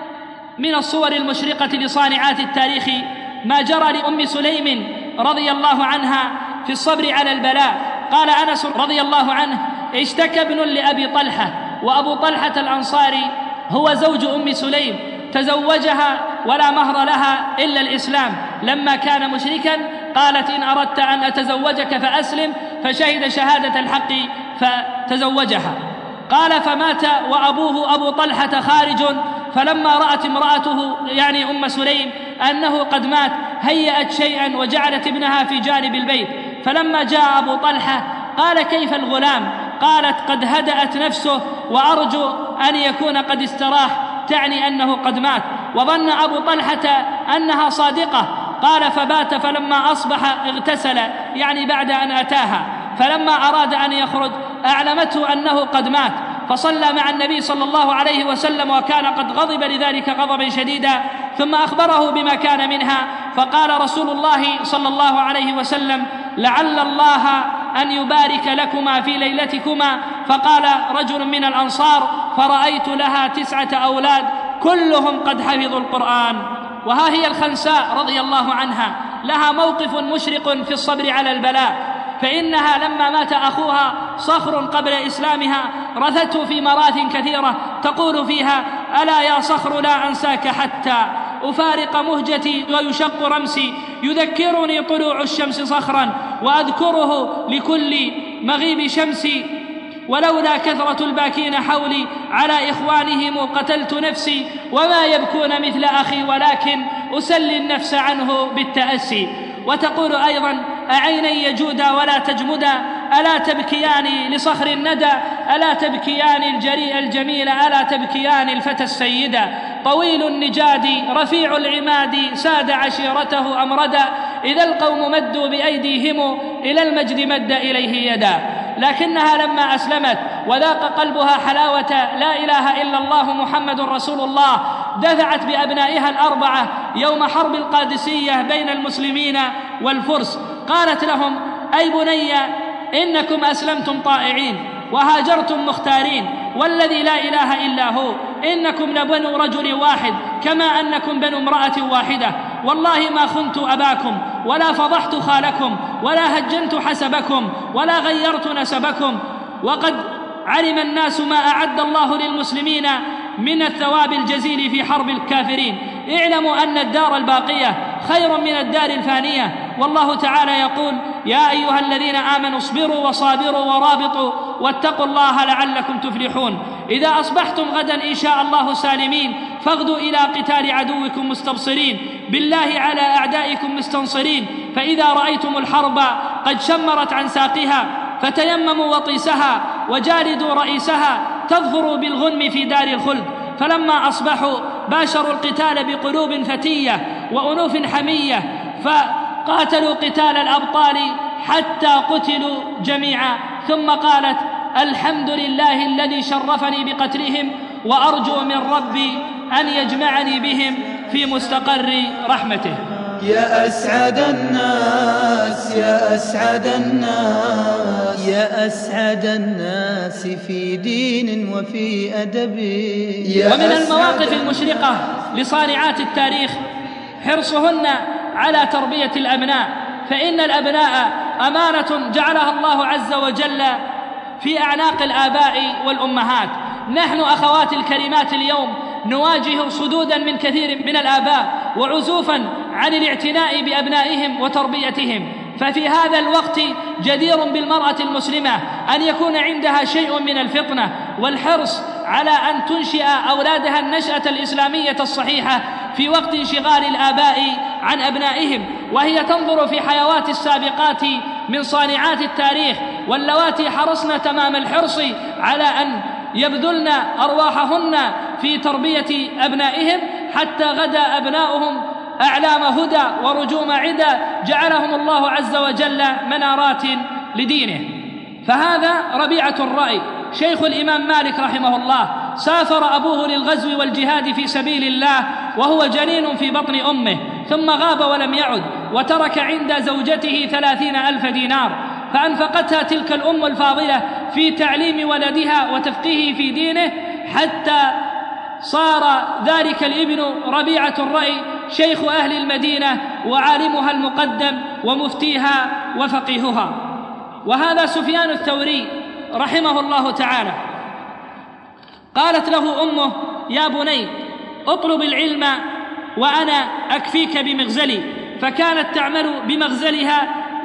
من الصور المشرقة لصانعات التاريخ ما جرى لأم سليم رضي الله عنها في الصبر على البلاء. قال أنس رضي الله عنه: اشتكى ابن لأبي طلحة، وأبو طلحة الأنصاري هو زوج أم سليم، تزوجها ولا مهر لها إلا الإسلام. لما كان مشركا قالت: إن أردت أن أتزوجك فأسلم، فشهد شهادة الحق فتزوجها. قال: فمات وأبوه أبو طلحة خارج، فلما رأت امرأته يعني أم سليم أنه قد مات هيأت شيئا وجعلت ابنها في جانب البيت. فلما جاء أبو طلحة قال: كيف الغلام؟ قالت: قد هدأت نفسه وأرجو أن يكون قد استراح، تعني أنه قد مات. وظن أبو طلحة أنها صادقة. قال: فبات، فلما أصبح اغتسل، يعني بعد أن أتاها، فلما أراد أن يخرج أعلمته أنه قد مات، فصلى مع النبي صلى الله عليه وسلم، وكان قد غضب لذلك غضبا شديدا، ثم أخبره بما كان منها. فقال رسول الله صلى الله عليه وسلم: لعل الله أن يبارك لكما في ليلتكما، فقال رجل من الأنصار: فرأيت لها 9 أولاد كلهم قد حفظوا القرآن. وها هي الخنساء رضي الله عنها لها موقف مشرق في الصبر على البلاء، فإنها لما مات أخوها صخر قبل إسلامها رثته في مراث كثيرة تقول فيها: ألا يا صخر لا أنساك حتى أفارق مهجتي ويشق رمسي، يذكرني طلوع الشمس صخرا وأذكره لكل مغيب شمسي، ولولا كثرة الباكين حولي على إخوانهم قتلت نفسي، وما يبكون مثل أخي ولكن أسلي النفس عنه بالتأسي. وتقول أيضا: أعيني يجودا ولا تجمدا، ألا تبكيان لصخر الندى، ألا تبكيان الجريء الجميل، ألا تبكيان الفتى السيدا، طويل النجاد رفيع العماد ساد عشيرته أمردا، إذا القوم مدوا بأيديهم إلى المجد مد إليه يدا. لكنها لما أسلمت وذاق قلبها حلاوة لا إله إلا الله محمد رسول الله دفعت بأبنائها ال4 يوم حرب القادسية بين المسلمين والفرس، قالت لهم: أي بني إنكم أسلمتم طائعين وهاجرتم مختارين، والذي لا إله إلا هو إنكم لبنو رجل واحد كما أنكم بنو امرأة واحدة، والله ما خنت أباكم ولا فضحت خالكم ولا هجنت حسبكم ولا غيرت نسبكم، وقد علم الناس ما أعد الله للمسلمين من الثواب الجزيل في حرب الكافرين. اعلموا أن الدار الباقية خير من الدار الفانية، والله تعالى يقول: يا أيها الذين آمنوا اصبروا وصابروا ورابطوا واتقوا الله لعلكم تفلحون. إذا أصبحتم غدا إن شاء الله سالمين فاغدوا إلى قتال عدوكم مستبصرين، بالله على أعدائكم مستنصرين، فإذا رأيتم الحرب قد شمرت عن ساقها فتيمموا وطيسها وجالدوا رئيسها، تظفروا بالغنم في دار الخلد. فلما أصبحوا باشروا القتال بقلوب فتية وأنوف حمية، فقاتلوا قتال الأبطال حتى قتلوا جميعا. ثم قالت: الحمد لله الذي شرفني بقتلهم، وأرجو من ربي أن يجمعني بهم في مستقر رحمته. يا أسعد الناس يا أسعد الناس يا أسعد الناس في دين وفي أدب. ومن المواقف المشرقة لصانعات التاريخ حرصهن على تربية الأبناء، فإن الأبناء أمانة جعلها الله عز وجل في أعناق الآباء والأمهات. نحن أخوات الكريمات اليوم نواجه صدودا من كثير من الآباء وعزوفا عن الاعتناء بأبنائهم وتربيتهم، ففي هذا الوقت جدير بالمرأة المسلمة أن يكون عندها شيء من الفطنة والحرص على أن تنشئ أولادها النشأة الإسلامية الصحيحة في وقت انشغال الآباء عن أبنائهم، وهي تنظر في حيوات السابقات من صانعات التاريخ واللواتي حرصن تمام الحرص على أن يبذلن أرواحهن في تربية أبنائهم، حتى غدا أبناؤهم أعلام هدى ورجوم عدا جعلهم الله عز وجل منارات لدينه. فهذا ربيعة الرأي شيخ الإمام مالك رحمه الله، سافر أبوه للغزو والجهاد في سبيل الله وهو جنين في بطن أمه، ثم غاب ولم يعد، وترك عند زوجته 30,000 دينار، فأنفقتها تلك الأم الفاضلة في تعليم ولدها وتفقيهه في دينه، حتى صار ذلك الابن ربيعة الرأي شيخ أهل المدينة وعالمها المقدم ومفتيها وفقيهها. وهذا سفيان الثوري رحمه الله تعالى، قالت له أمه: يا بني اطلب العلم وأنا أكفيك بمغزلي، فكانت تعمل بمغزلها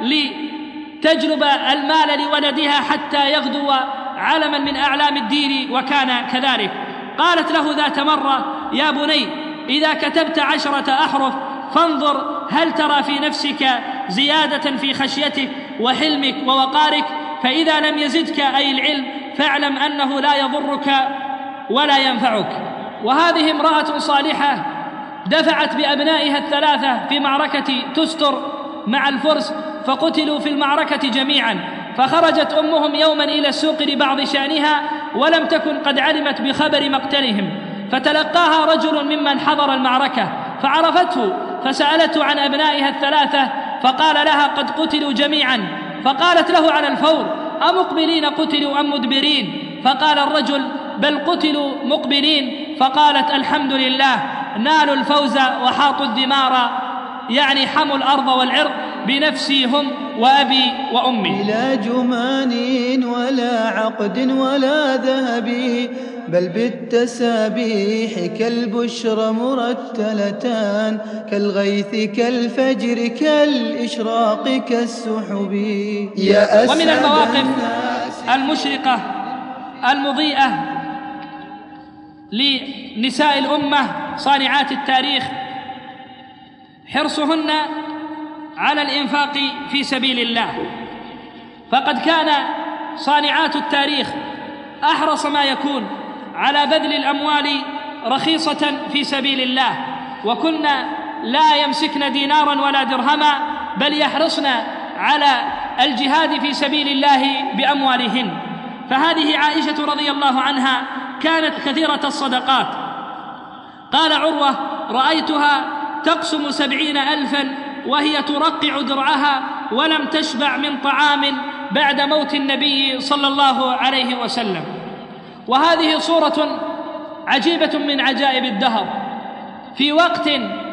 لتجلب المال لولدها حتى يغدو علما من أعلام الدين، وكان كذلك. قالت له ذات مرة: يا بني إذا كتبت 10 أحرف فانظر هل ترى في نفسك زيادة في خشيتك وحلمك ووقارك، فإذا لم يزدك أي العلم فاعلم أنه لا يضرك ولا ينفعك. وهذه امرأة صالحة دفعت بأبنائها 3 في معركة تستر مع الفرس، فقتلوا في المعركة جميعا، فخرجت أمهم يوما إلى السوق لبعض شأنها ولم تكن قد علمت بخبر مقتلهم، فتلقاها رجل ممن حضر المعركة فعرفته، فسألته عن أبنائها 3 فقال لها: قد قتلوا جميعا. فقالت له على الفور: أمقبلين قتلوا أم مدبرين؟ فقال الرجل: بل قتلوا مقبلين. فقالت: الحمد لله، نالوا الفوز وحاطوا الدمار، يعني حموا الأرض والعرض، بنفسي هم وأبي وأمي. بلا جمان ولا عقد ولا ذهب، بل بالتسابيح كالبشر مرتلتان، كالغيث كالفجر كالإشراق كالسحب. ومن المواقف المشرقة المضيئة لنساء الأمة صانعات التاريخ حرصهن على الإنفاق في سبيل الله، فقد كان صانعات التاريخ أحرص ما يكون على بذل الأموال رخيصة في سبيل الله، وكنا لا يمسكن دينارا ولا درهما، بل يحرصن على الجهاد في سبيل الله بأموالهن. فهذه عائشة رضي الله عنها كانت كثيرة الصدقات. قال عروة: رأيتها تقسم 70,000 وهي ترقع درعها ولم تشبع من طعام بعد موت النبي صلى الله عليه وسلم. وهذه صورة عجيبة من عجائب الدهر، في وقت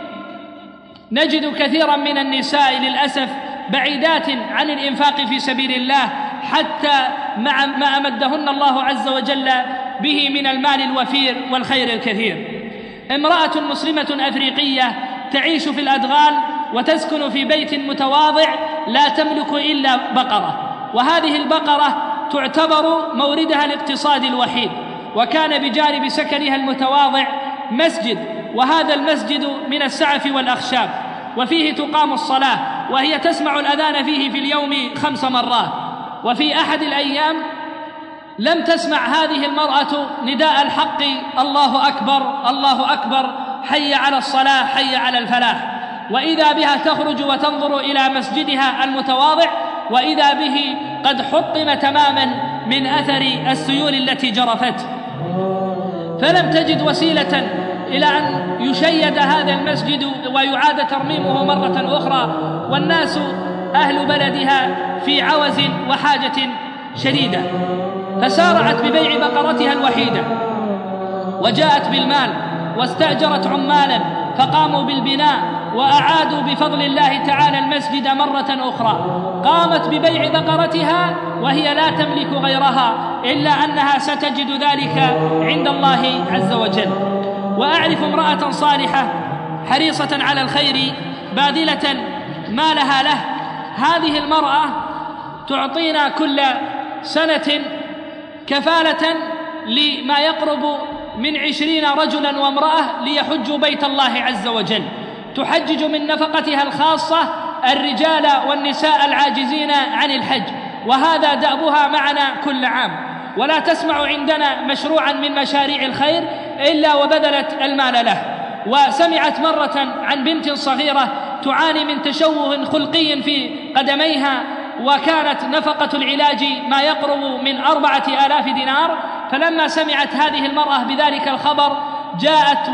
نجد كثيرا من النساء للأسف بعيدات عن الإنفاق في سبيل الله، حتى مع ما أمدهن الله عز وجل به من المال الوفير والخير الكثير. امرأة مسلمة أفريقية تعيش في الأدغال وتسكن في بيت متواضع لا تملك إلا بقرة، وهذه البقرة تعتبر موردها الاقتصادي الوحيد. وكان بجانب سكنها المتواضع مسجد، وهذا المسجد من السعف والأخشاب، وفيه تقام الصلاة، وهي تسمع الأذان فيه في اليوم 5 مرات. وفي أحد الأيام لم تسمع هذه المرأة نداء الحق: الله أكبر الله أكبر، حي على الصلاة حي على الفلاح. وإذا بها تخرج وتنظر إلى مسجدها المتواضع، وإذا به قد حطم تماما من أثر السيول التي جرفته، فلم تجد وسيلة إلى أن يشيد هذا المسجد ويعاد ترميمه مرة أخرى، والناس أهل بلدها في عوز وحاجة شديدة. فسارعت ببيع بقرتها الوحيدة، وجاءت بالمال واستأجرت عمالا فقاموا بالبناء، وأعادوا بفضل الله تعالى المسجد مرة أخرى. قامت ببيع بقرتها وهي لا تملك غيرها، إلا أنها ستجد ذلك عند الله عز وجل. وأعرف امرأة صالحة حريصة على الخير باذلة مالها له. هذه المرأة تعطينا كل سنة كفالة لما يقرب من 20 رجلا وامرأة ليحجوا بيت الله عز وجل، تحجج من نفقتها الخاصة الرجال والنساء العاجزين عن الحج، وهذا دأبها معنا كل عام. ولا تسمع عندنا مشروعا من مشاريع الخير إلا وبذلت المال له. وسمعت مرة عن بنت صغيرة تعاني من تشوه خلقي في قدميها، وكانت نفقة العلاج ما يقرب من 4,000 دينار. فلما سمعت هذه المرأة بذلك الخبر جاءت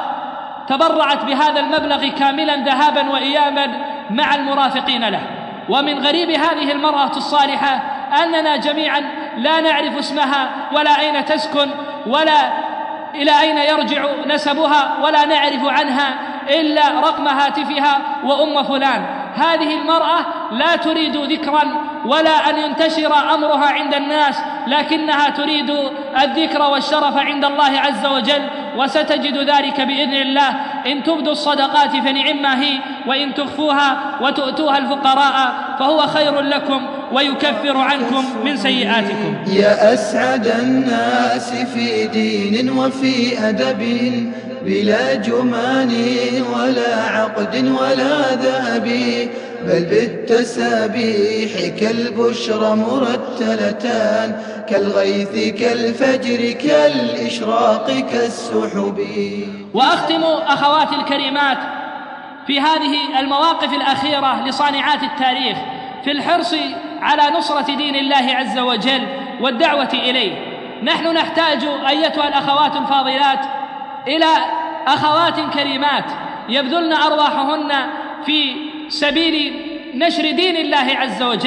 وتبرعت بهذا المبلغ كاملا ذهابا وإيابا مع المرافقين له. ومن غريب هذه المرأة الصالحة أننا جميعا لا نعرف اسمها ولا أين تسكن ولا إلى أين يرجع نسبها، ولا نعرف عنها إلا رقم هاتفها وأم فلان. هذه المرأة لا تريد ذكرا ولا أن ينتشر أمرها عند الناس، لكنها تريد الذكر والشرف عند الله عز وجل، وستجد ذلك بإذن الله. إن تبدوا الصدقات فنعما هي، وإن تخفوها وتؤتوها الفقراء فهو خير لكم ويكفر عنكم من سيئاتكم. يا أسعد الناس في دين وفي أدب، بلا جمان ولا عقد ولا ذهب، بل بالتسابيح كالبشر مرتلتان، كالغيث كالفجر كالإشراق كالسحب. وأختم أخواتي الكريمات في هذه المواقف الأخيرة لصانعات التاريخ في الحرص على نصرة دين الله عز وجل والدعوة إليه. نحن نحتاج أيتها الأخوات الفاضلات إلى أخوات كريمات يبذلن أرواحهن في سبيل نشر دين الله عز وجل،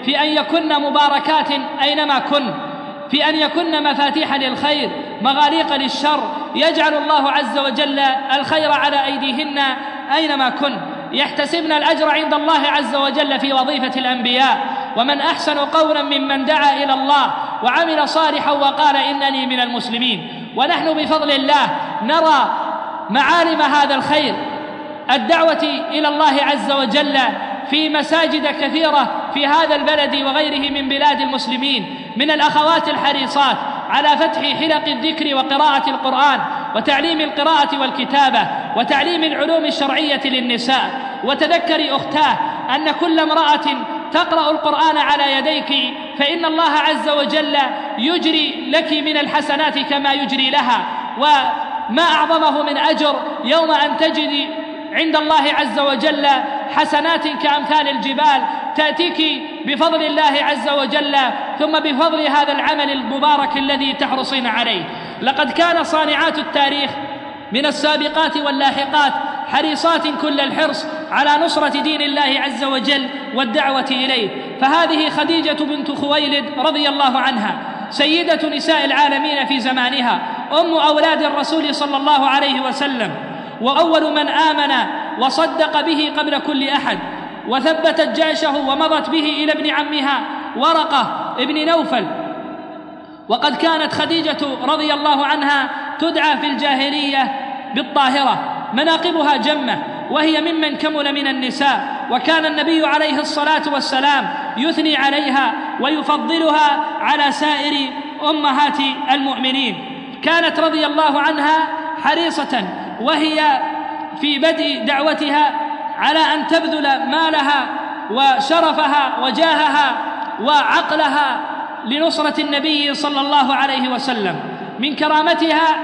في أن يكن مباركات أينما كن، في أن يكن مفاتيح للخير مغاليق للشر، يجعل الله عز وجل الخير على أيديهن أينما كن، يحتسبن الأجر عند الله عز وجل في وظيفة الأنبياء. ومن أحسن قولا ممن دعا إلى الله وعمل صالحا وقال إنني من المسلمين. ونحن بفضل الله نرى معالم هذا الخير، الدعوة إلى الله عز وجل في مساجد كثيرة في هذا البلد وغيره من بلاد المسلمين، من الأخوات الحريصات على فتح حلق الذكر وقراءة القرآن وتعليم القراءة والكتابة وتعليم العلوم الشرعية للنساء. وتذكري أختاه أن كل امرأة تقرأ القرآن على يديك فإن الله عز وجل يجري لك من الحسنات كما يجري لها، وما أعظمه من أجر يوم أن تجدي عند الله عز وجل حسنات كأمثال الجبال تأتيك بفضل الله عز وجل ثم بفضل هذا العمل المبارك الذي تحرصين عليه. لقد كان صانعات التاريخ من السابقات واللاحقات حريصات كل الحرص على نصرة دين الله عز وجل والدعوة إليه. فهذه خديجة بنت خويلد رضي الله عنها سيدة نساء العالمين في زمانها، أم أولاد الرسول صلى الله عليه وسلم، وأول من آمن وصدق به قبل كل أحد، وثبتت جيشه ومضت به إلى ابن عمها ورقة ابن نوفل. وقد كانت خديجة رضي الله عنها تدعى في الجاهلية بالطاهرة، مناقبها جمة، وهي ممن كمل من النساء، وكان النبي عليه الصلاة والسلام يثني عليها ويفضلها على سائر أمهات المؤمنين. كانت رضي الله عنها حريصة وهي في بدء دعوتها على أن تبذل مالها وشرفها وجاهها وعقلها لنصرة النبي صلى الله عليه وسلم. من كرامتها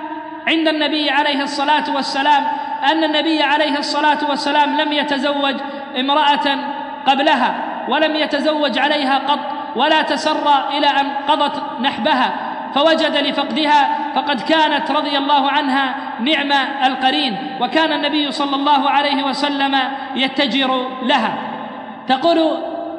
عند النبي عليه الصلاة والسلام أن النبي عليه الصلاة والسلام لم يتزوج امرأة قبلها ولم يتزوج عليها قط، ولا تسرى إلى أن قضت نحبها فوجد لفقدها، فقد كانت رضي الله عنها نعم القرين، وكان النبي صلى الله عليه وسلم يتجر لها. تقول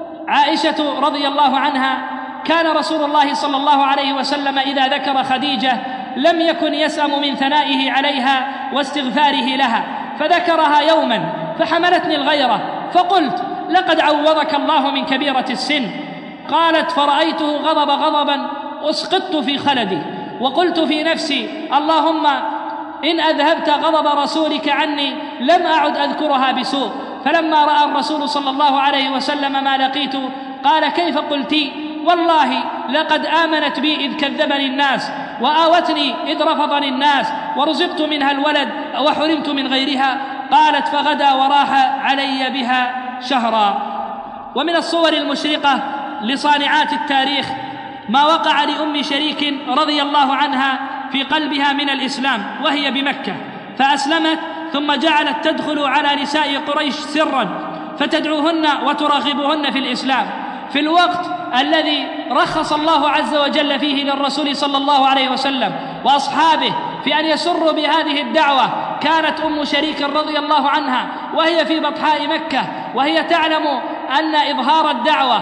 عائشة رضي الله عنها: كان رسول الله صلى الله عليه وسلم إذا ذكر خديجة لم يكن يسأم من ثنائه عليها واستغفاره لها، فذكرها يوما فحملتني الغيرة فقلت: لقد عوضك الله من كبيرة السن. قالت: فرأيته غضب غضبا أسقطت في خلدي، وقلت في نفسي: اللهم إن أذهبت غضب رسولك عني لم أعد أذكرها بسوء. فلما رأى الرسول صلى الله عليه وسلم ما لقيت قال: كيف قلتي؟ والله لقد آمنت بي إذ كذبني الناس، وآوتني إذ رفضني الناس، ورزقت منها الولد وحرمت من غيرها. قالت: فغدا وراح علي بها شهرا. ومن الصور المشرقة لصانعات التاريخ ما وقع لأم شريك رضي الله عنها في قلبها من الإسلام وهي بمكة، فأسلمت ثم جعلت تدخل على نساء قريش سرا فتدعوهن وترغبهن في الإسلام، في الوقت الذي رخص الله عز وجل فيه للرسول صلى الله عليه وسلم وأصحابه في أن يسروا بهذه الدعوة. كانت أم شريك رضي الله عنها وهي في بطحاء مكة وهي تعلم أن إظهار الدعوة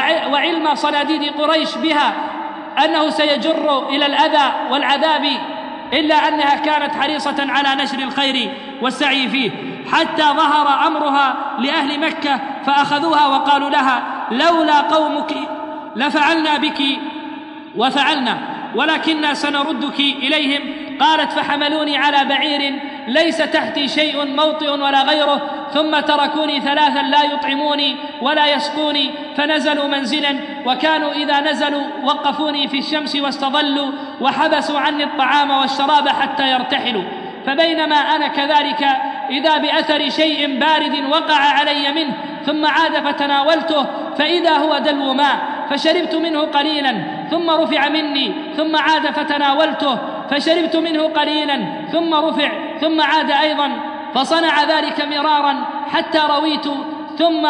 وعلم صناديد قريش بها أنه سيجر إلى الأذى والعذاب، إلا أنها كانت حريصة على نشر الخير والسعي فيه، حتى ظهر أمرها لأهل مكة فأخذوها وقالوا لها: لولا قومك لفعلنا بك وفعلنا، ولكننا سنردك إليهم. قالت: فحملوني على بعير ليس تحتي شيء موطئ ولا غيره، ثم تركوني ثلاثا لا يطعموني ولا يسقوني، فنزلوا منزلا، وكانوا إذا نزلوا وقفوني في الشمس واستظلوا وحبسوا عني الطعام والشراب حتى يرتحلوا. فبينما أنا كذلك إذا بأثر شيء بارد وقع علي منه، ثم عاد فتناولته فإذا هو دلو ماء، فشربت منه قليلا ثم رفع مني، ثم عاد فتناولته فشربت منه قليلا ثم رفع، ثم عاد أيضا، فصنع ذلك مرارا حتى رويت، ثم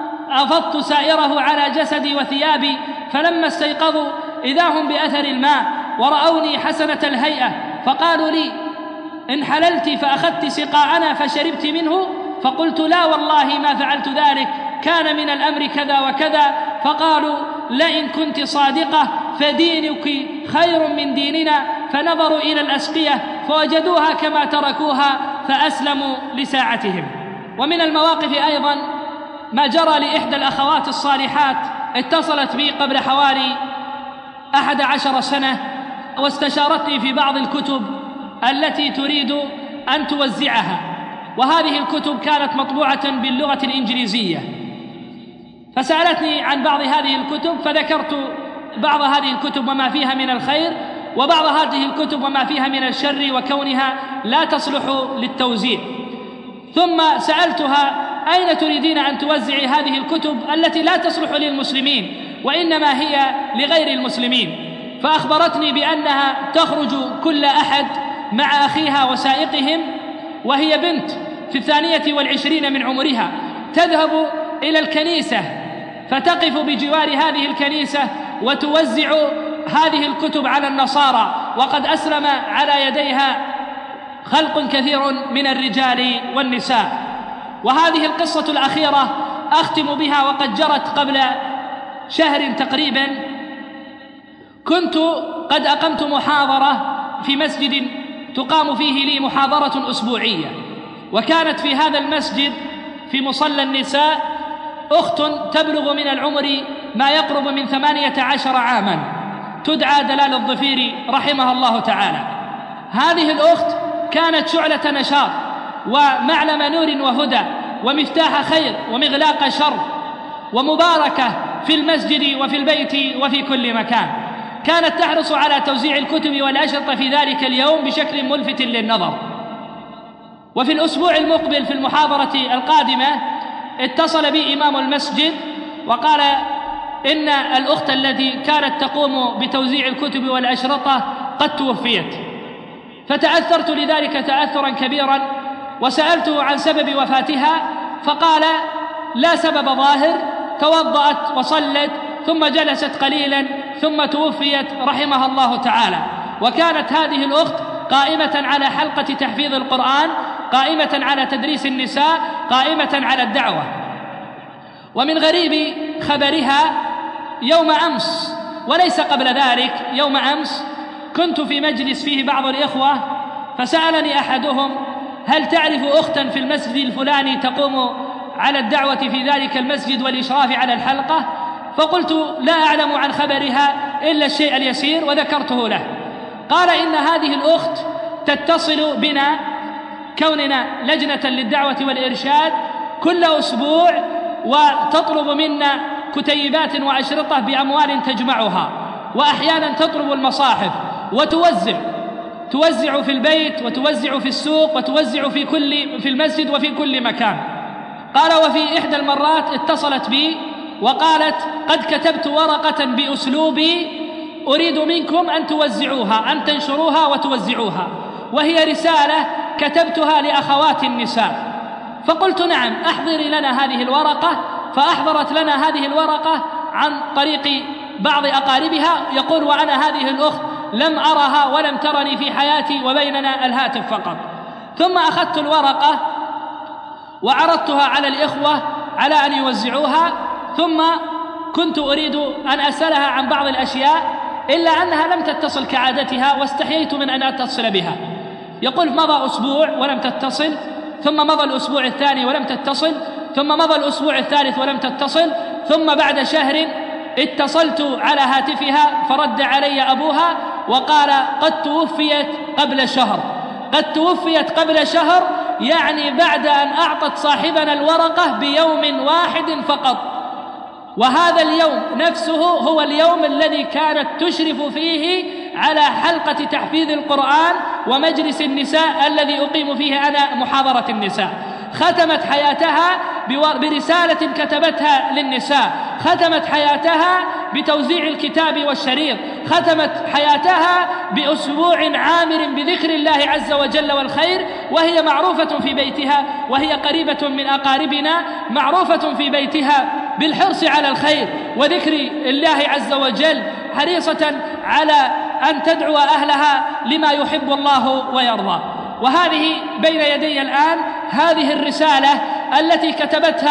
أفضت سائره على جسدي وثيابي. فلما استيقظوا إذا هم بأثر الماء ورأوني حسنة الهيئة، فقالوا لي: إن حللت فأخذت سقاءنا فشربت منه؟ فقلت: لا والله ما فعلت ذلك، كان من الأمر كذا وكذا. فقالوا: لئن كنت صادقة فدينك خير من ديننا، فنظروا إلى الأسقية فوجدوها كما تركوها فأسلموا لساعتهم. ومن المواقف أيضا ما جرى لإحدى الأخوات الصالحات، اتصلت بي قبل حوالي 11 سنة واستشارتني في بعض الكتب التي تريد أن توزعها، وهذه الكتب كانت مطبوعة باللغة الإنجليزية، فسألتني عن بعض هذه الكتب، فذكرت بعض هذه الكتب وما فيها من الخير، وبعض هذه الكتب وما فيها من الشر وكونها لا تصلح للتوزيع. ثم سألتها: أين تريدين أن توزعي هذه الكتب التي لا تصلح للمسلمين وإنما هي لغير المسلمين؟ فأخبرتني بأنها تخرج كل أحد مع أخيها وسائقهم، وهي بنت في 22 من عمرها، تذهب إلى الكنيسة فتقف بجوار هذه الكنيسة وتوزع هذه الكتب على النصارى، وقد أسلم على يديها خلق كثير من الرجال والنساء. وهذه القصة الأخيرة أختم بها، وقد جرت قبل شهر تقريبا. كنت قد أقمت محاضرة في مسجد تقام فيه لي محاضرة أسبوعية، وكانت في هذا المسجد في مصلى النساء أخت تبلغ من العمر ما يقرب من 18 عاما، تدعى دلال الظفيري رحمها الله تعالى. هذه الأخت كانت شعلة نشاط ومعلم نور وهدى ومفتاح خير ومغلاق شر، ومباركة في المسجد وفي البيت وفي كل مكان. كانت تحرص على توزيع الكتب والأشرطة في ذلك اليوم بشكل ملفت للنظر. وفي الأسبوع المقبل في المحاضرة القادمة اتصل بي إمام المسجد وقال إن الأخت التي كانت تقوم بتوزيع الكتب والأشرطة قد توفيت. فتأثرت لذلك تأثرا كبيرا، وسألته عن سبب وفاتها، فقال: لا سبب ظاهر، توضأت وصلت ثم جلست قليلا ثم توفيت رحمها الله تعالى. وكانت هذه الأخت قائمة على حلقة تحفيظ القرآن، قائمة على تدريس النساء، قائمة على الدعوة. ومن غريب خبرها يوم أمس وليس قبل ذلك، يوم أمس كنت في مجلس فيه بعض الإخوة، فسألني أحدهم: هل تعرف أختا في المسجد الفلاني تقوم على الدعوة في ذلك المسجد والإشراف على الحلقة؟ فقلت: لا أعلم عن خبرها إلا الشيء اليسير، وذكرته له. قال: إن هذه الأخت تتصل بنا كوننا لجنة للدعوة والإرشاد كل أسبوع، وتطلب منا كتيبات وأشرطة بأموال تجمعها، وأحيانا تطلب المصاحف توزع في البيت وتوزع في السوق وتوزع في المسجد وفي كل مكان. قال: وفي إحدى المرات اتصلت بي وقالت: قد كتبت ورقة بأسلوبي أريد منكم أن توزعوها، أن تنشروها وتوزعوها، وهي رسالة كتبتها لأخوات النساء. فقلت: نعم، أحضري لنا هذه الورقة. فأحضرت لنا هذه الورقة عن طريق بعض أقاربها، يقول: وأنا هذه الأخت لم أرها ولم ترني في حياتي، وبيننا الهاتف فقط. ثم أخذت الورقة وعرضتها على الإخوة على أن يوزعوها، ثم كنت أريد أن أسألها عن بعض الأشياء، إلا أنها لم تتصل كعادتها، واستحييت من أن أتصل بها. يقول: مضى أسبوع ولم تتصل، ثم مضى الأسبوع الثاني ولم تتصل، ثم مضى الأسبوع الثالث ولم تتصل، ثم بعد شهر اتصلت على هاتفها فرد علي أبوها وقال: قد توفيت قبل شهر. قد توفيت قبل شهر يعني بعد أن أعطت صاحبنا الورقة بيوم واحد فقط، وهذا اليوم نفسه هو اليوم الذي كانت تشرف فيه على حلقة تحفيظ القرآن ومجلس النساء الذي أقيم فيه أنا محاضرة النساء. ختمت حياتها برسالة كتبتها للنساء، ختمت حياتها بتوزيع الكتاب والشريط، ختمت حياتها بأسبوع عامر بذكر الله عز وجل والخير، وهي معروفة في بيتها، وهي قريبة من أقاربنا، معروفة في بيتها بالحرص على الخير وذكر الله عز وجل، حريصة على أن تدعو أهلها لما يحب الله ويرضى. وهذه بين يدي الآن هذه الرسالة التي كتبتها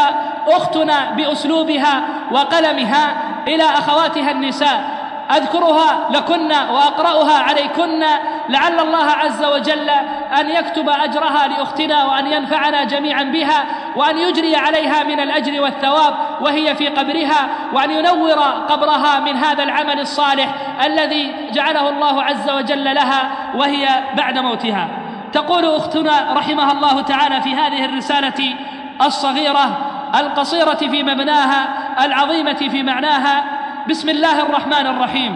أختنا بأسلوبها وقلمها إلى أخواتها النساء، أذكرها لكن وأقرأها عليكن، لعل الله عز وجل أن يكتب أجرها لأختنا وأن ينفعنا جميعا بها، وأن يجري عليها من الأجر والثواب وهي في قبرها، وأن ينور قبرها من هذا العمل الصالح الذي جعله الله عز وجل لها وهي بعد موتها. تقول أختنا رحمها الله تعالى في هذه الرسالة الصغيرة القصيرة في مبناها العظيمة في معناها: بسم الله الرحمن الرحيم.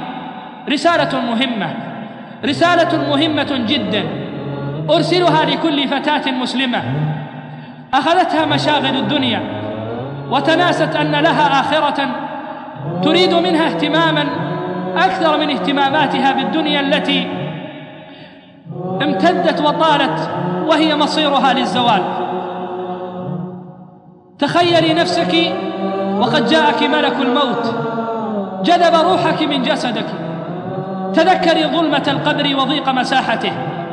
رسالة مهمة جدا أرسلها لكل فتاة مسلمة أخذتها مشاغل الدنيا وتناست أن لها آخرة تريد منها اهتماما أكثر من اهتماماتها بالدنيا التي امتدت وطالت وهي مصيرها للزوال. تخيلي نفسك وقد جاءك ملك الموت جذب روحك من جسدك. تذكري ظلمة القبر وضيق مساحته.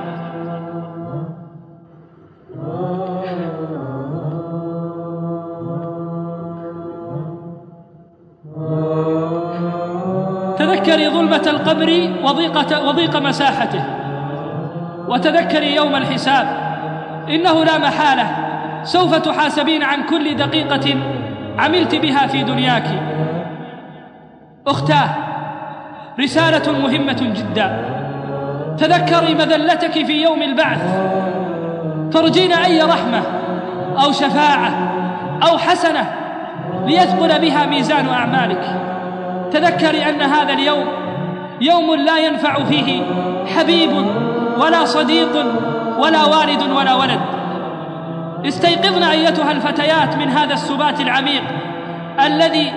تذكري ظلمة القبر وضيق مساحته، وتذكري يوم الحساب. إنه لا محالة سوف تحاسبين عن كل دقيقة عملت بها في دنياك. أختاه، رسالة مهمة جدا. تذكري مذلتك في يوم البعث، ترجين أي رحمة أو شفاعة أو حسنة ليثقل بها ميزان أعمالك. تذكري أن هذا اليوم يوم لا ينفع فيه حبيب ولا صديق ولا والد ولا ولد. استيقظن أيتها الفتيات من هذا السبات العميق الذي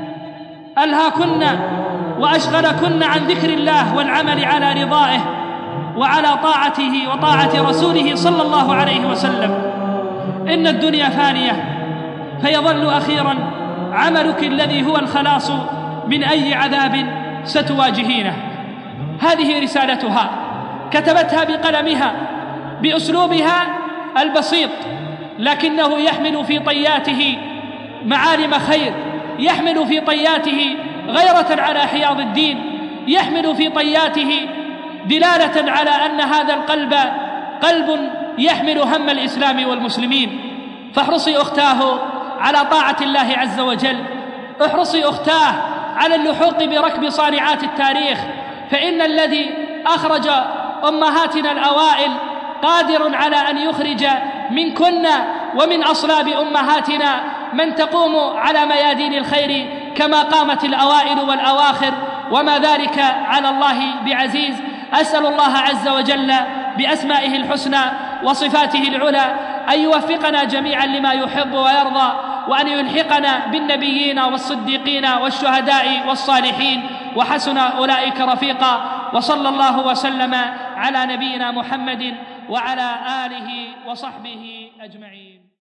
ألهاكن وأشغلكن عن ذكر الله والعمل على رضائه وعلى طاعته وطاعة رسوله صلى الله عليه وسلم. إن الدنيا فانية، فيظل أخيرا عملك الذي هو الخلاص من أي عذاب ستواجهينه. هذه رسالتها، كتبتها بقلمها بأسلوبها البسيط، لكنه يحمل في طياته معالم خير، يحمل في طياته غيرة على حياض الدين، يحمل في طياته دلالة على أن هذا القلب قلب يحمل هم الإسلام والمسلمين. فاحرصي أختاه على طاعة الله عز وجل، احرصي أختاه على اللحوق بركب صانعات التاريخ، فإن الذي أخرج أمهاتنا الأوائل قادر على أن يخرج منكن ومن أصلاب أمهاتنا من تقوم على ميادين الخير كما قامت الأوائل والأواخر، وما ذلك على الله بعزيز. أسأل الله عز وجل بأسمائه الحسنى وصفاته العلى أن يوفقنا جميعا لما يحب ويرضى، وأن يلحقنا بالنبيين والصديقين والشهداء والصالحين، وحسن أولئك رفيقا. وصلى الله وسلم على نبينا محمد وعلى آله وصحبه أجمعين.